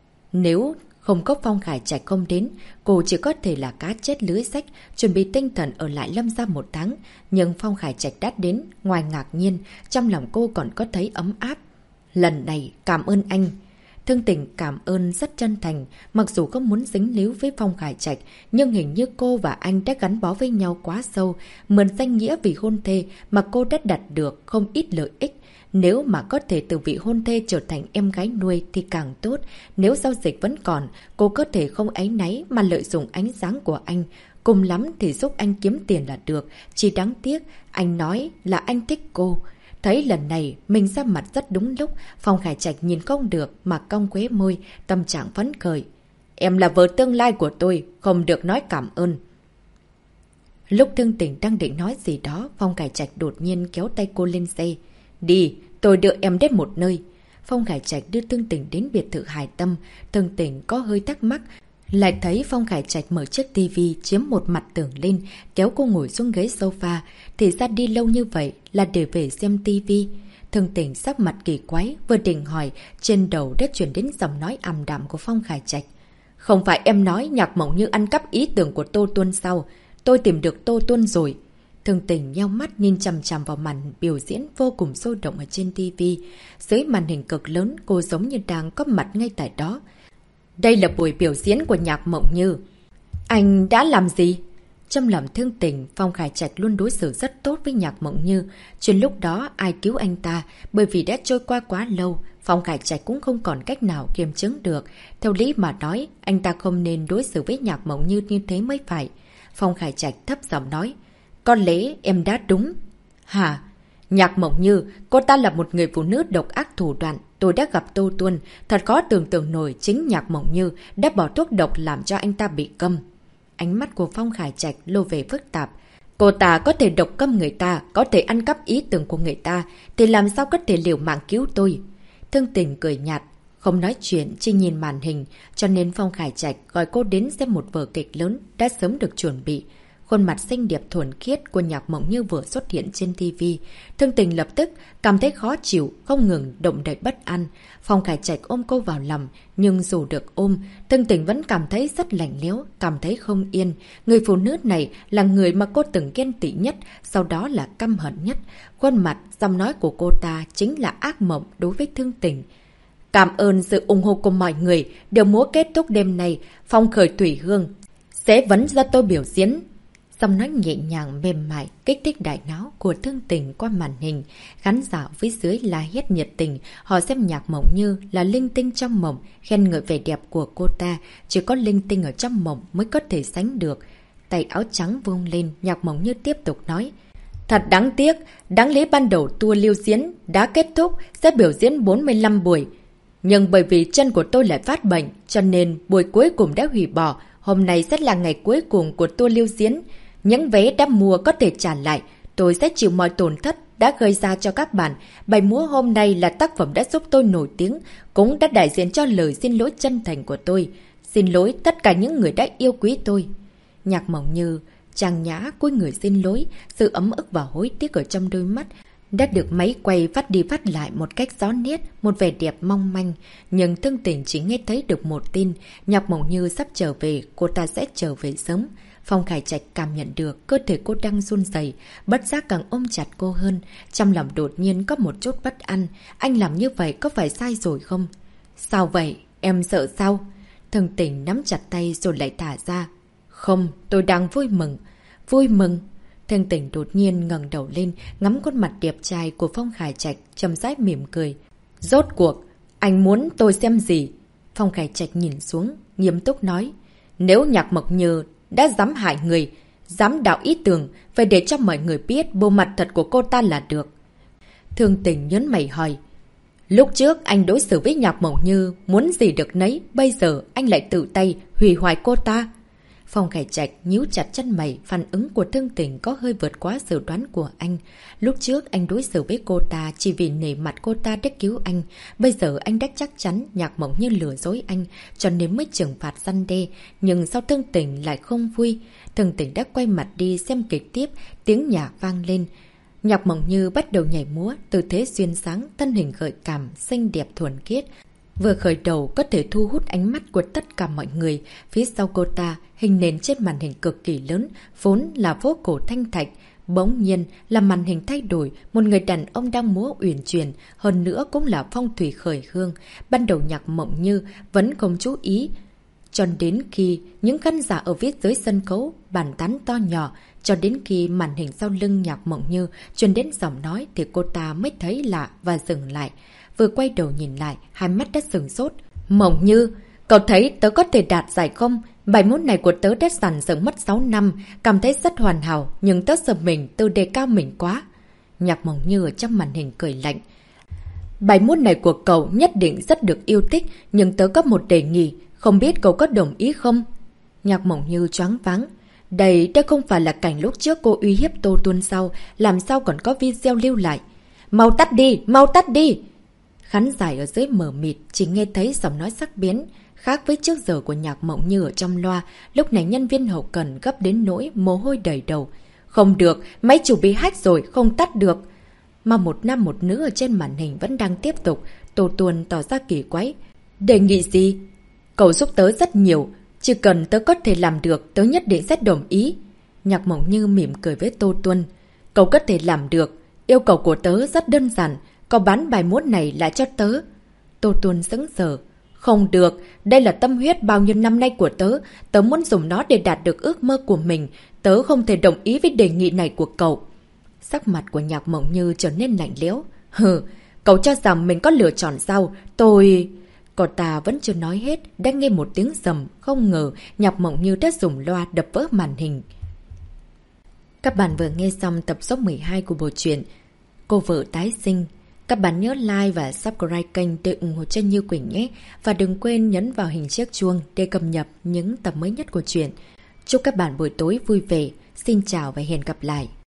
Nếu không có Phong Khải Trạch không đến, cô chỉ có thể là cá chết lưới rách, chuẩn bị tinh thần ở lại Lâm gia 1 tháng. Nhưng Phong Khải Trạch đã đến, ngoài ngạc nhiên, trong lòng cô còn có thấy ấm áp. Lần này, cảm ơn anh. Thương Tình cảm ơn rất chân thành, mặc dù không muốn dính líu với Phong Khải Trạch, nhưng hình như cô và anh đã gắn bó với nhau quá sâu, mượn danh nghĩa vì hôn thê mà cô đã đạt được không ít lợi ích. Nếu mà có thể từ vị hôn thê trở thành em gái nuôi thì càng tốt. Nếu giao dịch vẫn còn, cô có thể không áy náy mà lợi dụng ánh sáng của anh. Cùng lắm thì giúp anh kiếm tiền là được. Chỉ đáng tiếc, anh nói là anh thích cô. Thấy lần này mình ra mặt rất đúng lúc, Phong Khải Trạch nhìn không được mà cong khóe môi, tâm trạng phấn khởi. Em là vợ tương lai của tôi, không được nói cảm ơn. Lúc Thương Tình đang định nói gì đó, Phong Khải Trạch đột nhiên kéo tay cô lên xe. Đi, tôi đưa em đến một nơi. Phong Khải Trạch đưa Thương Tình đến biệt thự Hải Tâm. Thương Tình có hơi thắc mắc, lại thấy Phong Khải Trạch mở chiếc tivi chiếm một mặt tường lên, kéo cô ngồi xuống ghế sofa. Thì ra đi lâu như vậy là để về xem tivi. Thương Tình sắc mặt kỳ quái, vừa định hỏi, trên đầu đã chuyển đến giọng nói ảm đạm của Phong Khải Trạch. Không phải em nói Nhạc Mộng Như ăn cắp ý tưởng của Tô Tuân sao? Tôi tìm được Tô Tuân rồi. Thương Tình nheo mắt nhìn chằm chằm vào màn biểu diễn vô cùng sôi động ở trên TV. Dưới màn hình cực lớn, cô giống như đang có mặt ngay tại đó. Đây là buổi biểu diễn của Nhạc Mộng Như. Anh đã làm gì? Trong lòng thương tình, Phong Khải Trạch luôn đối xử rất tốt với Nhạc Mộng Như. Chuyện lúc đó ai cứu anh ta, bởi vì đã trôi qua quá lâu, Phong Khải Trạch cũng không còn cách nào kiềm chứng được. Theo lý mà nói, anh ta không nên đối xử với Nhạc Mộng Như như thế mới phải. Phong Khải Trạch thấp giọng nói, có lẽ em đã đúng. Hả? Nhạc Mộng Như, cô ta là một người phụ nữ độc ác thủ đoạn. Tôi đã gặp Tô Tuân, thật khó tưởng tượng nổi chính Nhạc Mộng Như đã bỏ thuốc độc làm cho anh ta bị câm. Ánh mắt của Phong Khải Trạch lộ vẻ phức tạp. Cô ta có thể độc câm người ta, có thể ăn cắp ý tưởng của người ta, thì làm sao có thể liều mạng cứu tôi? Thương Tình cười nhạt, không nói chuyện, chỉ nhìn màn hình, cho nên Phong Khải Trạch gọi cô đến xem một vở kịch lớn đã sớm được chuẩn bị. Khuôn mặt xinh đẹp thuần khiết của Nhạc Mộng Như vừa xuất hiện trên TV. Thương Tình lập tức cảm thấy khó chịu, không ngừng động đậy bất an. Phong Khải Trạch ôm cô vào lòng, nhưng dù được ôm, Thương Tình vẫn cảm thấy rất lạnh lẽo, cảm thấy không yên. Người phụ nữ này là người mà cô từng ghen tị nhất, sau đó là căm hận nhất. Khuôn mặt, giọng nói của cô ta chính là ác mộng đối với Thương Tình. Cảm ơn sự ủng hộ của mọi người. Điều múa kết thúc đêm nay, Phong Khởi Thủy Hương sẽ vấn ra tôi biểu diễn. Giọng nói nhẹ nhàng mềm mại kích thích đại não của Thương Tình qua màn hình. Khán giả phía dưới la hét nhiệt tình. Họ xem Nhạc Mộng Như là linh tinh trong mộng, khen ngợi vẻ đẹp của cô ta. Chỉ có linh tinh ở trong mộng mới có thể sánh được. Tay áo trắng vung lên, Nhạc Mộng Như tiếp tục nói. Thật đáng tiếc, đáng lý ban đầu tour lưu diễn đã kết thúc, sẽ biểu diễn 45 buổi. Nhưng bởi vì chân của tôi lại phát bệnh, cho nên buổi cuối cùng đã hủy bỏ. Hôm nay sẽ là ngày cuối cùng của tour lưu diễn. Những vé đã mua có thể trả lại. Tôi sẽ chịu mọi tổn thất đã gây ra cho các bạn. Bài múa hôm nay là tác phẩm đã giúp tôi nổi tiếng, cũng đã đại diện cho lời xin lỗi chân thành của tôi. Xin lỗi tất cả những người đã yêu quý tôi. Nhạc Mộng Như trang nhã cúi người xin lỗi, sự ấm ức và hối tiếc ở trong đôi mắt đã được máy quay phát đi phát lại một cách rõ nét, một vẻ đẹp mong manh. Nhưng Thương Tình chỉ nghe thấy được một tin, Nhạc Mộng Như sắp trở về, cô ta sẽ trở về sớm. Phong Khải Trạch cảm nhận được cơ thể cô đang run rẩy, bất giác càng ôm chặt cô hơn. Trong lòng đột nhiên có một chút bất an, anh làm như vậy có phải sai rồi không? Sao vậy? Em sợ sao? Thương Tình nắm chặt tay rồi lại thả ra. Không, tôi đang vui mừng. Vui mừng? Thương Tình đột nhiên ngẩng đầu lên, ngắm khuôn mặt đẹp trai của Phong Khải Trạch, chậm rãi mỉm cười. Rốt cuộc, anh muốn tôi xem gì? Phong Khải Trạch nhìn xuống, nghiêm túc nói. Nếu Nhạc Mộng Như đã dám hại người, dám đạo ý tưởng, phải để cho mọi người biết bộ mặt thật của cô ta là được. Thương Tình nhớn mày hỏi. Lúc trước anh đối xử với Nhạc Mộng Như muốn gì được nấy, bây giờ anh lại tự tay hủy hoại cô ta. Phong Khải Trạch nhíu chặt chân mày, phản ứng của Thương Tình có hơi vượt quá dự đoán của anh. Lúc trước anh đối xử với cô ta chỉ vì nể mặt cô ta để cứu anh. Bây giờ anh đã chắc chắn Nhạc Mộng Như lừa dối anh, cho nên mới trừng phạt răn đe. Nhưng sao Thương Tình lại không vui? Thương Tình đã quay mặt đi xem kịch tiếp, tiếng nhạc vang lên. Nhạc Mộng Như bắt đầu nhảy múa, tư thế duyên dáng, thân hình gợi cảm, xinh đẹp thuần khiết. Vừa khởi đầu có thể thu hút ánh mắt của tất cả mọi người. Phía sau cô ta, hình nền trên màn hình cực kỳ lớn, vốn là phố cổ thanh thạch. Bỗng nhiên là màn hình thay đổi, một người đàn ông đang múa uyển chuyển, hơn nữa cũng là phong thủy khởi hương. Ban đầu Nhạc Mộng Như vẫn không chú ý, cho đến khi những khán giả ở phía dưới sân khấu bàn tán to nhỏ, cho đến khi màn hình sau lưng Nhạc Mộng Như truyền đến giọng nói thì cô ta mới thấy lạ và dừng lại. Vừa quay đầu nhìn lại, hai mắt đã sừng sốt. Mộng Như, cậu thấy tớ có thể đạt giải không? Bài múa này của tớ đã dàn dựng mất 6 năm, cảm thấy rất hoàn hảo, nhưng tớ sợ mình tự đề cao mình quá. Nhạc Mộng Như ở trong màn hình cười lạnh. Bài múa này của cậu nhất định rất được yêu thích, nhưng tớ có một đề nghị, không biết cậu có đồng ý không? Nhạc Mộng Như choáng váng. Đây không phải là cảnh lúc trước cô uy hiếp Tô Tuân sau, làm sao còn có video lưu lại. Mau tắt đi, mau tắt đi! Khán giả ở dưới mờ mịt chỉ nghe thấy giọng nói sắc bén. Khác với trước giờ của Nhạc Mộng Như ở trong loa, lúc này nhân viên hậu cần gấp đến nỗi mồ hôi đầy đầu. Không được, máy chủ bị hack rồi, không tắt được. Mà một nam một nữ ở trên màn hình vẫn đang tiếp tục. Tô Tuân tỏ ra kỳ quái. Đề nghị gì? Cậu giúp tớ rất nhiều, chỉ cần tớ có thể làm được, tớ nhất định sẽ đồng ý. Nhạc Mộng Như mỉm cười với Tô Tuân. Cậu có thể làm được, yêu cầu của tớ rất đơn giản, cậu bán bài múa này lại cho tớ. Tô Tuân sững sờ. Không được, đây là tâm huyết bao nhiêu năm nay của tớ. Tớ muốn dùng nó để đạt được ước mơ của mình. Tớ không thể đồng ý với đề nghị này của cậu. Sắc mặt của Nhạc Mộng Như trở nên lạnh lẽo. Hừ, cậu cho rằng mình có lựa chọn sao? Cậu ta vẫn chưa nói hết, đã nghe một tiếng rầm, không ngờ Nhạc Mộng Như đã dùng loa đập vỡ màn hình. Các bạn vừa nghe xong tập số 12 của bộ truyện Cô Vợ Tái Sinh. Các bạn nhớ like và subscribe kênh để ủng hộ cho Như Quỳnh nhé. Và đừng quên nhấn vào hình chiếc chuông để cập nhật những tập mới nhất của truyện. Chúc các bạn buổi tối vui vẻ. Xin chào và hẹn gặp lại.